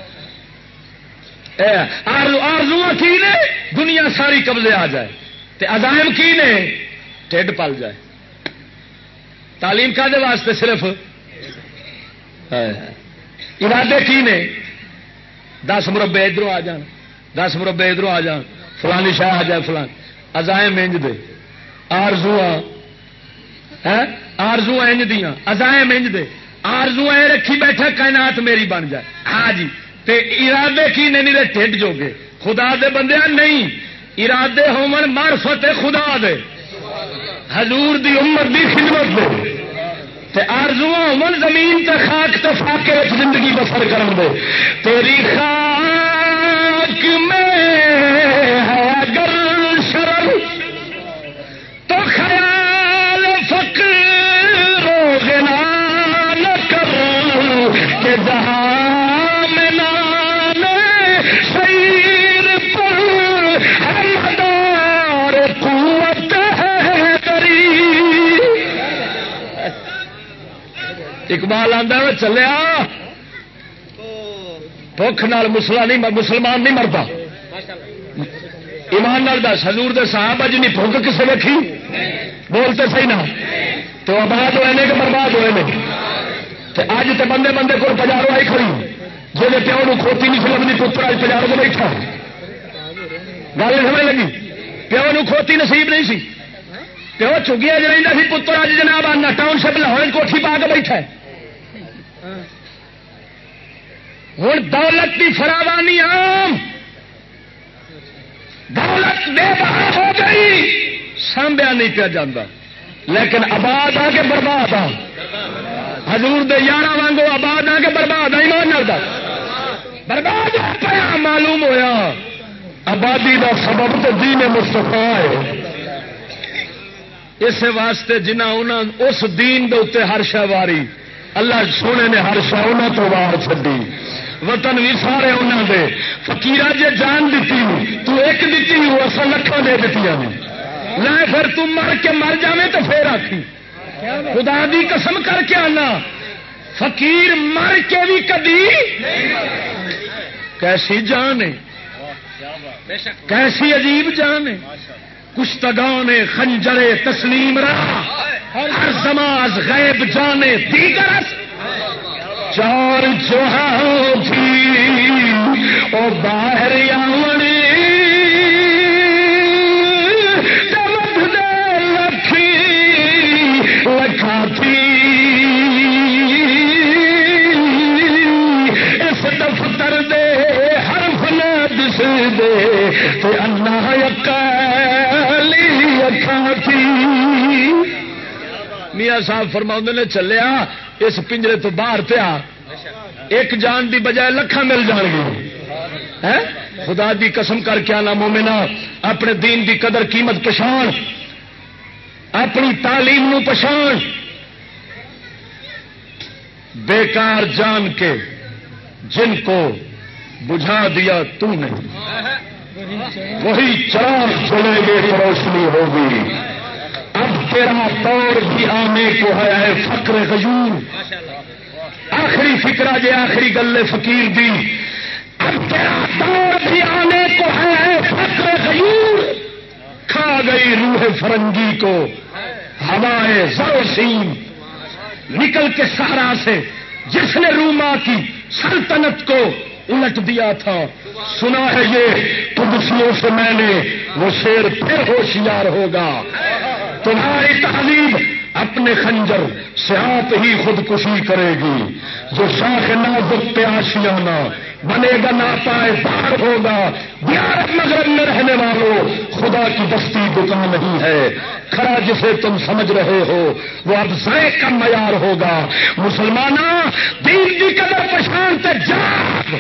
آرزواں کی نے دنیا ساری قبضے آ جائے تے عزائم کی نے ٹھڈ پل جائے تعلیم کا دے واسطے صرف ارادے کی نے 10 مربے ادھر آ جان 10 مربے ادھر آ جان فلانی شاہ آ جائے فلان عزائم انج دے آرزو انج دیاں عزائم انج دے آرزو اے رکھی بیٹھا کائنات میری بن جائے ہاں جی تے ارادے کی نے نہیں ٹھڈ جو گے خدا دے بندے نہیں ارادے ہومن معرفت خدا دے حضور دی امت دی خدمت دے تے آرزو ہومن زمین تے خاک تے فاقے وچ زندگی بسر کرن دے تیری خاک میں ہے اگر شرم تو خیال فقر و غنا نہ کر کہ جہاں میں نام شیر پر اقبال آندا ہے چلیا بھوک نال مسلمان نہیں مرتا. ایمان نال دس حضور دے صحابہ جی نہیں بھوک کسے ویکھی؟ بولتے صحیح نہ تو آباد ہوئے نے کہ برباد ہوئے نے. اج تو بندے بندے کو پجارو آئی کھڑی جی پیو نو کھوتی نہیں سی لگنی پتر اج پجارو کو بیٹھا. گل سمجھ لگی؟ پیو نو کھوتی نصیب نہیں سی, پیو چگیا جو رہتا سی, پتر اج جناب آنا ٹاؤن شپ لاہور کوٹھی پا کے بیٹھا ہے. ہوں دولت کی فراوانی عام, دولت بے بہا ہو گئی, سانبیا نہیں پیا جاتا, لیکن آباد آ کے برباد آ. حضور دے یارہ وانگو آباد آ کے برباد آئی مان نہ برباد پیا. معلوم ہویا آبادی کا سبب تو دین مصطفیٰ ہے. اس واسطے جنہ اس دین دے اتنے ہر شہ واری اللہ سونے نے ہر شہ انہوں تو وار چڈی. وطن بھی سارے انہوں دے. فقیر جی جان دیتی تو ایک دیتی ہوں اصل لکھان دے دیتی نے نہ, پھر تم مر کے مر جاوے تو پھر آخی خدا دی قسم کر کے آنا فقیر مر کے بھی کدی. کیسی جان ہے, کیسی عجیب جان ہے. کشتگان خنجرے تسلیم را ہر زماز غیب جانے دیگر چار چوہاں تھی او باہر آوڑی تمد دے لکھی لکھا تھی اس دفتر دے حرف نہ دس دے تو اللہ یقالی اکھا تھی. میاں صاحب فرماؤں نے چلیا اس پنجرے تو باہر پیا ایک جان دی بجائے لکھاں مل جان گے. خدا دی قسم کر کے آنا مومنا اپنے دین دی قدر قیمت پچھان, اپنی تعلیم نو پچھان. بیکار جان کے جن کو بجھا دیا تو نے وہی چراغ چلے گے روشنی ہوگی. اب تیرا دور بھی آنے کو ہے فقر غیور. آخری فکرہ جے آخری گلے فقیر دی. اب تیرا دور بھی آنے کو ہے فقر غیور. کھا گئی روح فرنگی کو ہوائے زروسیم. نکل کے صحرا سے جس نے روما کی سلطنت کو الٹ دیا تھا. سنا ہے یہ قدسیوں سے میں نے وہ شیر پھر ہوشیار ہوگا. تمہاری تہذیب اپنے خنجر سے آپ ہی خودکشی کرے گی. جو شاخ نازک پہ آشیانہ بنے گا ناپائے پار ہوگا. دیار مغرب میں رہنے والوں خدا کی بستی دکان نہیں ہے. کھڑا جسے تم سمجھ رہے ہو وہ اب ذائقہ کا معیار ہوگا. مسلمانہ دین کی قدر پچھانتے جاگ.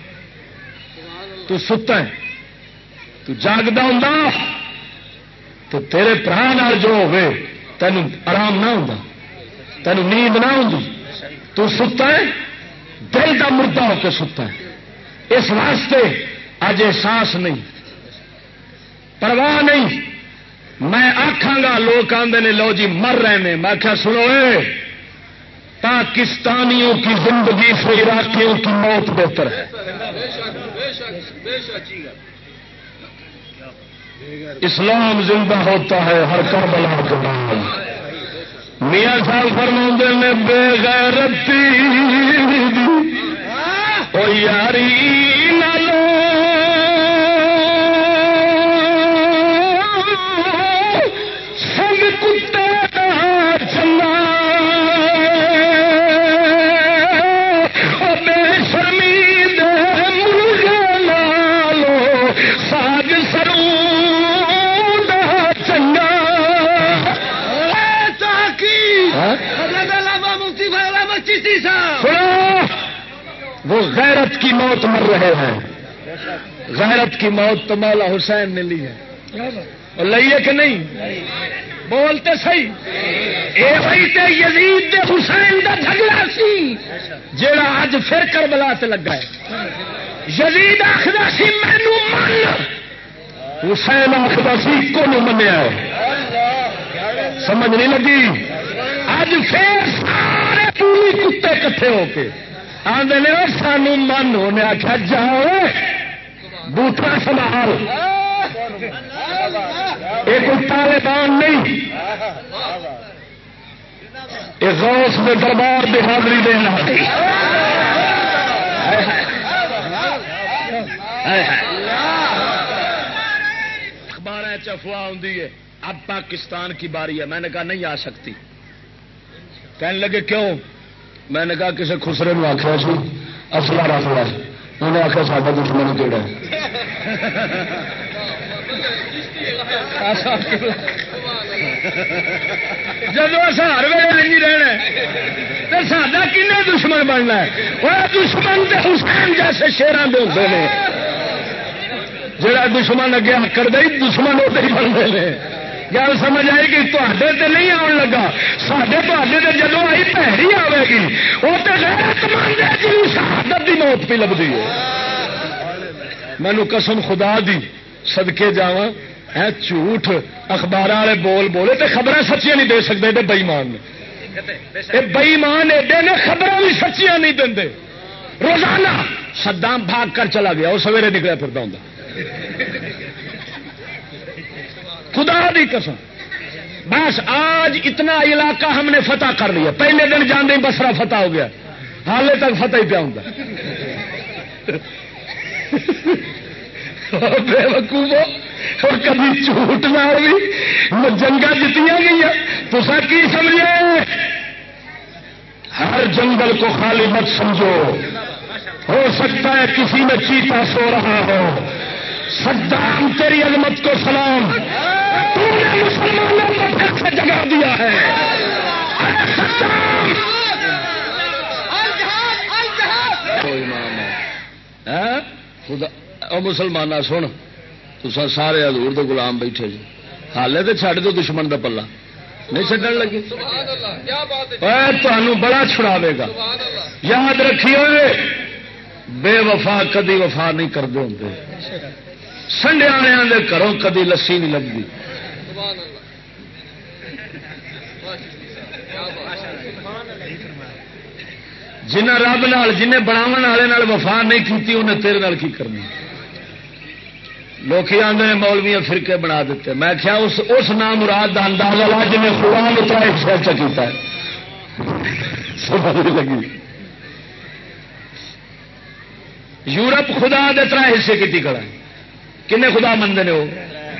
تو ستا ہے تو جاگدا ہوں تو تیرے پرا نال جو ہوئے تینوں آرام نہ ہوں, تینوں نیند نہ ہوں. تو ستا ہے دل کا مردہ ہو کے ستا ہے. اس واسطے اج احساس نہیں, پرواہ نہیں. میں آکھاں گا لوگ آندے نے لو جی مر رہے ہیں. میں کیا سنو پاکستانیوں کی زندگی سے عراقیوں کی موت بہتر ہے. اسلام زندہ ہوتا ہے ہر کربلا کے بعد. میاں صاحب فرماندے نے بے غیرتی او یاری نہ لو سنگ کتے دا چنگا او بے شرمی دے مرغے نالو ساگ سرو وہ غیرت کی موت مر رہے ہیں. غیرت کی موت تو مولا حسین نے لی ہے. اور لئیے کہ نہیں؟ بولتے صحیح. یزید دے حسین دا جھگڑا سی جیڑا اج پھر کربلا تے لگا ہے. یزید آخر سی مینو من, حسین آخر سی کو منیا ہے. سمجھ نہیں لگی؟ اج پھر سارے پولی کتے کٹھے ہو کے آدھے نے سانو من ہونے آخیا جاؤ بوٹا سنبھال. یہ کوئی طالبان نہیں، یہ غوث میں دربار کی حاضری دینا. اخبار افواہ ہوں اب پاکستان کی باری ہے. میں نے کہا نہیں آ سکتی. کہنے لگے کیوں؟ میں نے کہا کسی خسرے نے آخر سی اصلا رکھ لا. انہیں آخر ساڈا دشمن کہڑا ہے. جب ہر ویلے نہیں رہنا تو ساڈا کن دشمن بننا ہے؟ وہ دشمن تو حسین جیسے شیران دے ہوتے ہیں. جڑا دشمن اگے کر دے دشمن وہ بنتے ہیں. گل سمجھ آئے گی؟ تے تے نہیں آن لگا سڈے تے جدو آئی پیڑی آئے گی وہ تو غیرت مند ہے جی شہادت کی موت پہ لگتی ہے. مینو قسم خدا دی صدقے جاواں ہے جھوٹ اخبار والے بول بولے تو خبریں سچیاں نہیں دے سکتے. ایڈے بئیمان نے بئیمان ایڈے نے خبریں بھی سچیاں نہیں دے. روزانہ صدام بھاگ کر چلا گیا وہ سویرے نکلا پھرتا ہوں. خدا دی قسم بس آج اتنا علاقہ ہم نے فتح کر لیا. پہلے دن جانے بسرا فتح ہو گیا، حالے تک فتح ہی پیا ہوں. بے وقوفو اور کبھی جھوٹ نہ ہوئی جنگا جتیاں گئی تو کی سمجھے؟ ہر جنگل کو خالی مت سمجھو. ہو سکتا ہے کسی میں چیتا سو رہا ہو. صدام تیری عظمت کو سلام، تو نے مسلمانوں کو پھر سے جگا دیا ہے. خدا او مسلمانہ سن تسا سارے حضور دے غلام بیٹھے جی حالے تو چھڈ دو دشمن دا پلا نہیں چڈن لگے. تمہوں بڑا چھڑاوے گا. یاد رکھیے بے وفا کدی وفا نہیں کرتے ہوں. سنڈیاں دے گھروں کدی لسی نہیں لگتی. جنہ رب نال جنہیں بناون والے وفا نہیں کی انہیں تیرے نال کی کرنی. لوگ آدھے مولویاں فرقے بنا دیتے. میں کیا اس نام مراد کا اندازہ لا جنہیں قرآن اتنا ایک کیتا ہے. سمجھ لگی؟ یورپ خدا دے طرح حصے کی کڑا کنے خدا منتے ہیں وہ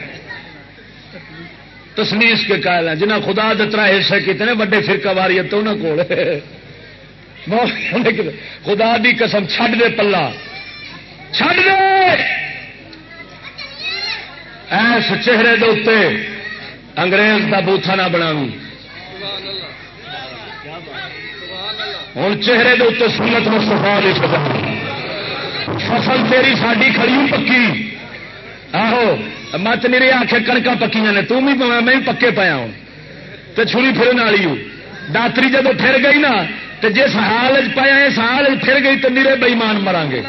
تسلیس کے قائل ہیں. جنہیں خدا دے طرح حصے کیتے ہیں وڈے فرقہ واریت تو انہوں کو خدا دی قسم چھڈ دے پلا چھڈ دے. ایس چہرے دے اوتے انگریز دا بوتھا نہ بناوی. ہوں چہرے دے اوتے سنت مصطفیٰ دی فصل تیری ساڈی کھڑی پکی. آہو مت میرے آخے کنکا پکیاں نے تم بھی میں بھی پکے پایا ہوں تو چھری پھرن والی ہوں. داتری جدو پھر گئی نا تو جس حال پایا اس حال پھر گئی تو میرے بئیمان مران گے.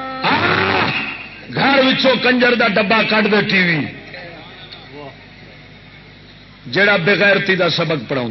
گھر وچوں کنجر دا ڈبا کٹ دے ٹی وی جڑا بغیرتی دا سبق پڑھاؤں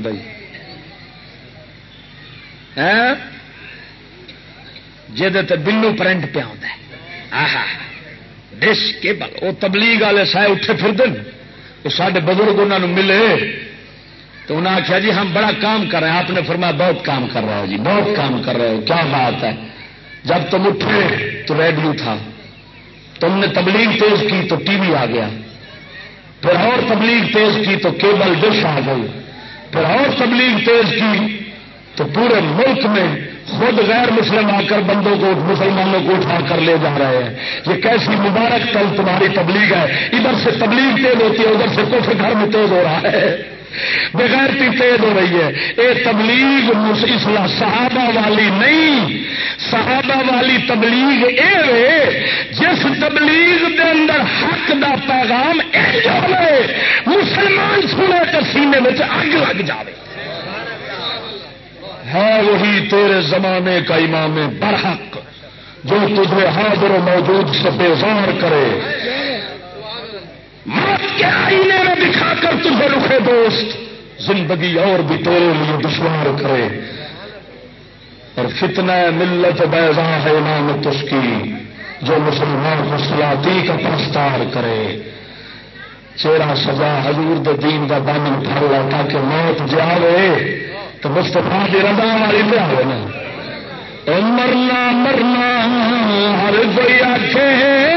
جہد بلو پرنٹ پہ آ ڈش کیبل وہ تبلیغ والے سائے اٹھے پھر دن وہ سارے بزرگ انہوں نے ملے تو انہوں نے آخیا جی ہم بڑا کام کر رہے ہیں. آپ نے فرمایا بہت کام کر رہے ہو جی بہت کام کر رہے ہو. کیا بات ہے؟ جب تم اٹھے تو ریڈیو تھا، تم نے تبلیغ تیز کی تو ٹی وی آ گیا، پھر اور تبلیغ تیز کی تو کیبل ڈش آ گئی، پھر اور تبلیغ تیز کی تو پورے ملک میں خود غیر مسلم آ کر بندوں کو مسلمانوں کو اٹھا کر لے جا رہے ہیں. یہ کیسی مبارک کل تمہاری تبلیغ ہے. ادھر سے تبلیغ تیز ہوتی ہے ادھر سے کفر گھر میں تیز ہو رہا ہے، بغیرتی تیز ہو رہی ہے. یہ تبلیغ اصلاح صحابہ والی نہیں. صحابہ والی تبلیغ جس تبلیغ دے اندر حق دا پیغام مسلمان سنے تو سینے میں اگ لگ جائے. ہے وہی تیرے زمانے کا امام برحق جو تجھے حاضر و موجود سے بیزار کرے، موت کے آئینے میں دکھا کر تجھے رخے دوست زندگی اور بھی تیرے لیے دشوار کرے. اور فتنہ ملت بیضا ہے امامت اس کی، جو مسلمان کو سلاطین کا پرستار کرے. چہرہ سجا حضور دے دین کا دامن پھڑ لا تاکہ موت جاوے تو مصطفیٰ دی رضا والی پہ آئے نا. مرنا مرنا ہر کوئی آکھے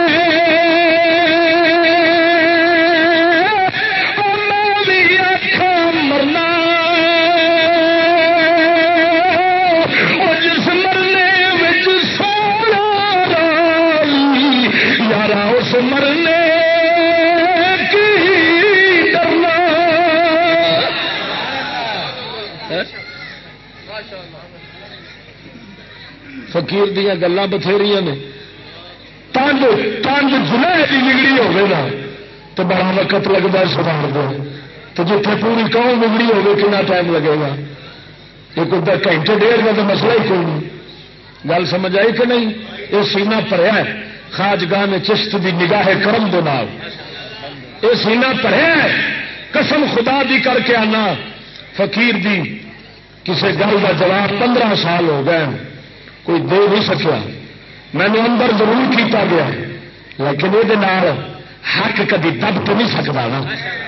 فقیر دیا گلاں بتھیریاں نے. تانج جنہ کی بگڑی ہوگی نا تو بڑا وقت لگتا ہے سدھار دو. تو جتنے پوری قوم بگڑی ہوگی کتنا ٹائم لگے گا؟ ایک گھنٹے ڈیڑھ کا تو مسئلہ ہی کوئی نہیں. گل سمجھ آئی کہ نہیں؟ یہ سینہ پڑیا ہے خواجگاہ میں چشت دی نگاہ کرم دے نال. یہ سینہ پڑیا ہے قسم خدا دی کر کے آنا. فقیر دی کسی گل کا جواب 15 سال ہو گئے کوئی دے نہیں سکیا. میں نے اندر ضرور کیتا گیا لیکن یہ حق کدی دب تو نہیں سکتا نا.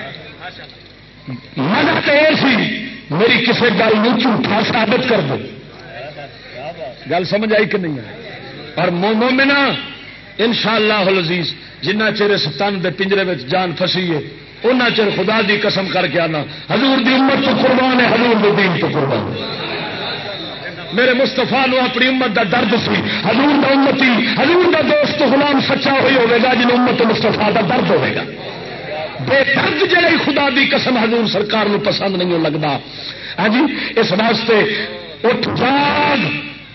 مزہ تو یہ سی میری کسی گل میں جھوٹا ثابت کر دو. گل سمجھ آئی کہ نہیں آئی؟ اور مومنا انشاءاللہ العزیز جنہ چر اس تن دے پنجرے میں جان پھسی ہے اُنہ چر خدا دی قسم کر کے آنا حضور دی امت تو قربان ہے، حضور دی دین تو قربان ہے. میرے مستفا نو اپنی امت دا درد سی. حضور دا امتی حضور دا دوست غلام سچا ہوئی ہوئے گا جن امت مستفا دا درد ہوئے گا. بے درد جڑی خدا دی قسم حضور سرکار نو پسند نہیں لگتا. ہاں جی اس واسطے اٹھ جاگ.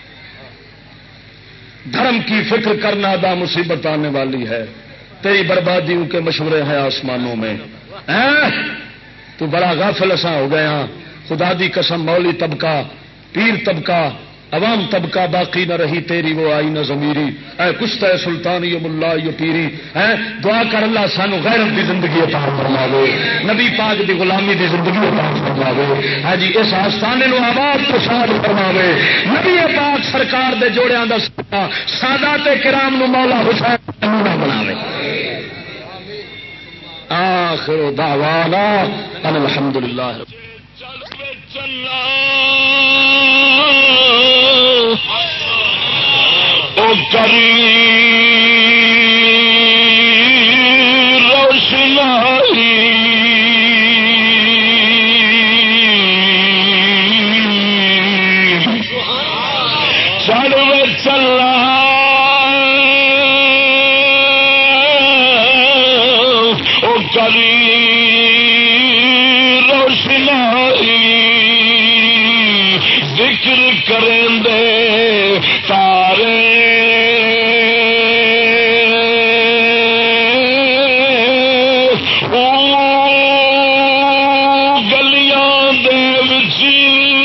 دھرم کی فکر کرنا دا مصیبت آنے والی ہے. تیری بربادیوں کے مشورے ہیں آسمانوں میں. تو بڑا غافل اساں ہو گئے ہاں. خدا دی قسم مولی طبقہ پیر طبقہ عوام طبقہ باقی نہ رہی تیری وہ آئی نہ ضمیری. اے کشتہ سلطان یو ملا یو پیری. دعا کر اللہ سانو غیرت دی زندگی عطا فرماوے، نبی پاک دی غلامی دی زندگی عطا فرماوے. ہاں جی اس آستانے نو آباد تو شاد فرماوے. نبی پاک سرکار دے جوڑیاں دا سادات کرام نو مولا حسین نمونہ بناوے. آخر دعوانا ان الحمدللہ. او کری روشنائی چڑھ وے چلا او کری روشنائی ذکر کریں دے تارے گلیاں دے وچی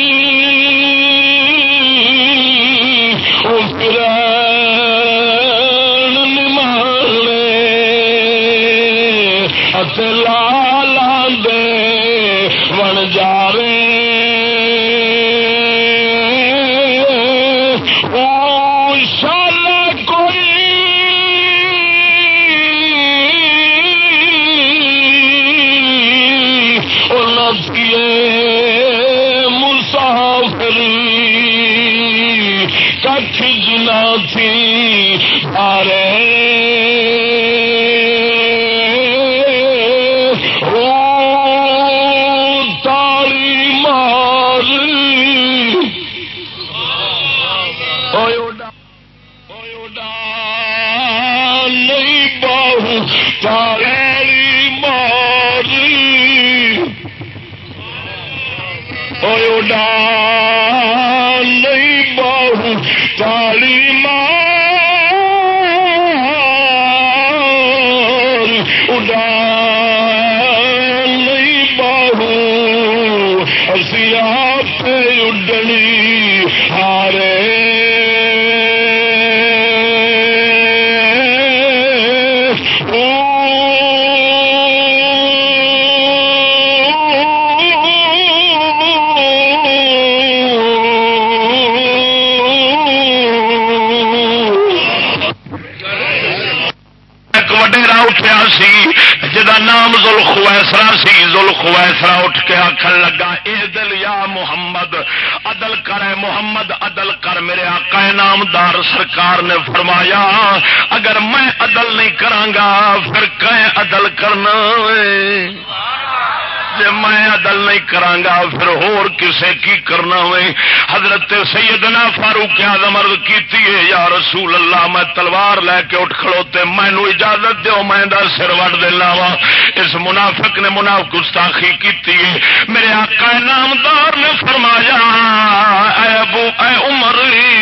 او فرین نمالے اتے لالاں دے ون جارے تھی آرے او تالی مار نہیں باہو تالی ماری نہیں باہو تالی اڈا نہیں باہو اسی آپ اڈنی ہارے سی جدا نام ذوالخویسرا سی. ذوالخویسرا اٹھ کے آخر لگا اے دل یا محمد عدل کر محمد عدل کر. میرے آقا نامدار سرکار نے فرمایا اگر میں عدل نہیں کرانگا پھر کہیں عدل کرنا جے میں عدل نہیں کرانگا پھر ہور کسے کی کرنا ہوئے. حضرت سیدنا فاروق اعظم عرض کیتی ہے یا رسول اللہ میں تلوار لے کے اٹھ کھڑوتے مینوں اجازت دیو میں دا سر وڈ دینا وا. اس منافق نے منافق گستاخی کیتی ہے. میرے آقا نامدار نے فرمایا اے عمر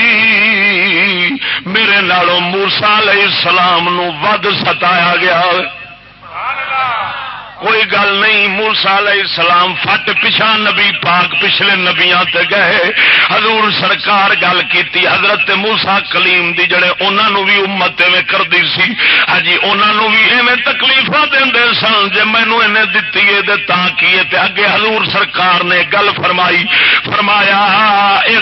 میرے نالوں موسیٰ علیہ السلام نو ود ستایا گیا. کوئی گل نہیں. موسیٰ علیہ السلام فٹ پچھا نبی پاک پچھلے نبیاں تے گئے. حضور سرکار گل کیتی حضرت موسیٰ کلیم دی جڑے انہاں نو بھی امت ایویں کردی سی. ہاں انہاں نو بھی ایویں تکلیفاں دیندے سن جے مینوں انہیں دتی ہے تے تاں کیے تے اگے حضور سرکار نے گل فرمائی فرمایا اے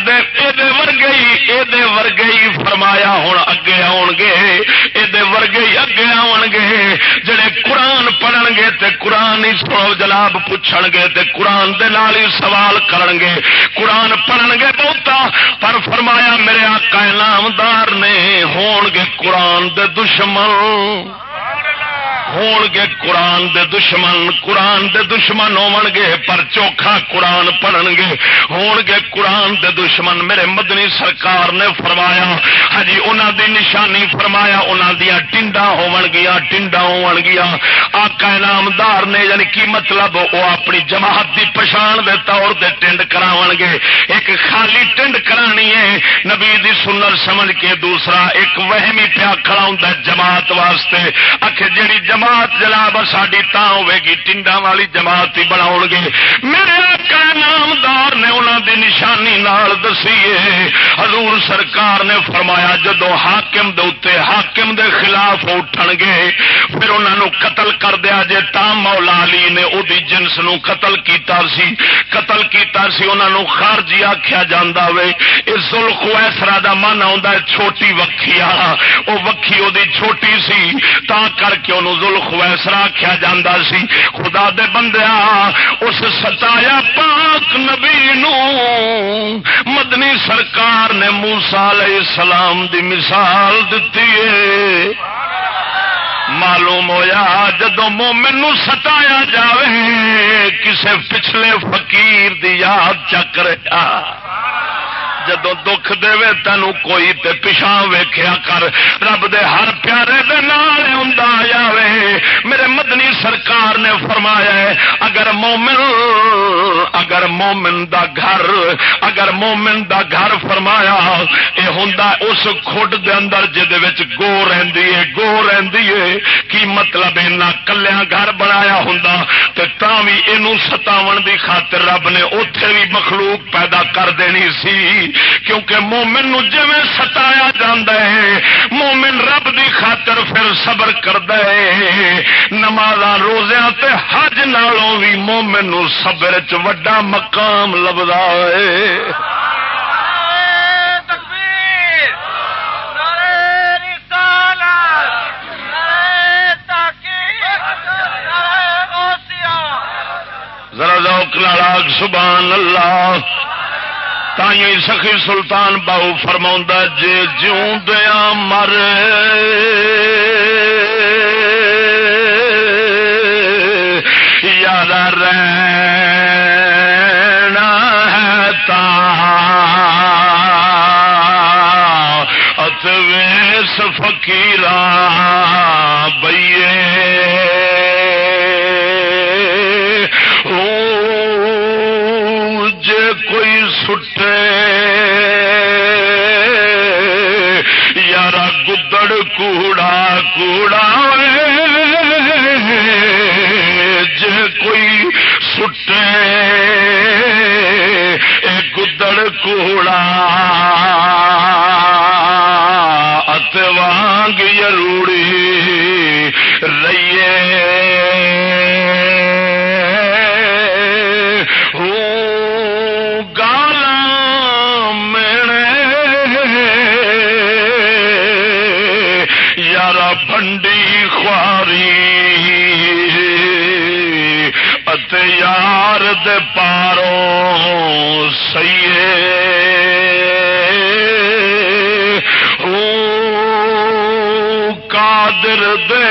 دے ورگے ہی فرمایا ہن اگے آون گے اے دے ورگے ہی اگے آون گے جڑے قرآن پڑھن گے تے قرآن ہی سو جناب پوچھن گے تے قرآن دے نال ہی سوال کرن گے. قرآن پڑھن گے بہتا پر فرمایا میرے آقا نامدار نے ہون گے قرآن دے دشمن ہون گے قرآن دے دشمن ہون گے پر چوکھا قرآن پڑھن گے ہون گے قرآن دے دشمن. میرے مدنی سرکار نے فرمایا ہاں جی انہاں دی نشانی فرمایا انہاں دیاں ٹنڈاں ہون گیا. آقا نامدار نے یعنی کی مطلب وہ اپنی جماعت دی پہچان دے طور تے ٹنڈ کراون گے. ایک خالی ٹنڈ کرانی ہے نبی دی سنت سمجھ کے. دوسرا ایک وہمی پیا کھڑا ہوندا جماعت واسطے آکھے جیڑی جماعت جناب ساڈی تاں ہوے گی ٹنڈاں والی جماعت ہی بناؤ گے. میرے آقا نامدار نے انہاں دی نشانی نال دسی ہے. حضور سرکار نے فرمایا جدوں حاکم دے اوتے حاکم دے خلاف اٹھن گے پھر انہاں نو قتل کر دیا جے. تا مولا علی نے او دی جنس نو قتل کیتا سی انہاں نو خارجی آکھیا جاندا وے. اس ذوالخویسرا دا معنی ہوندا ہے چھوٹی وکھی والا. او وکھی او دی چھوٹی سی تا کر کے انہوں ذوالخویسرا آکھیا جاندا سی. خدا دے بندیا اس ستایا پاک نبی نو مدنی سرکار نے موسیٰ علیہ السلام دی مثال دتی ہے. معلوم ہویا جدوں مومن نو ستایا جاوے کسے پچھلے فقیر دی یاد چک رہا. جدوں دکھ دے تینوں کوئی تے پیچھے ویکھیا کر رب دے ہر پیارے دے نال ہوندا جاوے. میرے مدنی سرکار نے فرمایا ہے اگر مومن دا گھر فرمایا اے ہوندا اس کھڈ دے اندر جدے وچ گو رہندی ہے. کی مطلب اینا کلیاں گھر بنایا ہوندا تے تاں وی اینوں ستاون دی خاطر رب نے اوتھے بھی مخلوق پیدا کر دینی سی. کیونکہ مومن نو جویں ستایا جاندا ہے مومن رب دی خاطر پھر صبر کردا ہے. نمازاں روزیاں تے حج نالوں بھی مومن نو صبر وچ وڈا مقام لبدا ہے. ذرا ذوق نال سبحان اللہ. تائیں سخی سلطان باؤ فرماؤندا جے جیوندیاں مر یارا رہنا ہے تاں اتویس فقیراں بئیے سٹے یارا گدڑ کوڑا جے کوئی سٹے اے گدڑ کوڑا اتوانگ یروڑی رہیے بھنڈی خواری دے پاروں سیے او قادر دے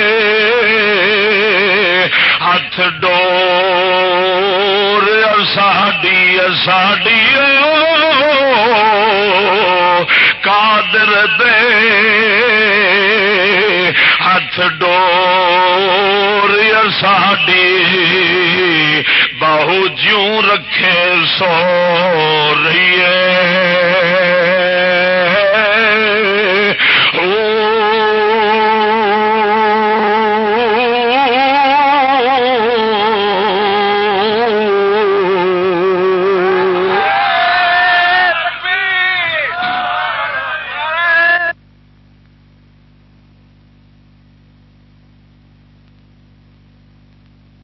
ہاتھ ڈور ساڈی ساڈی قادر دے ہاتھ ڈور ساڈی باہو جیوں رکھے سو رہی ہے او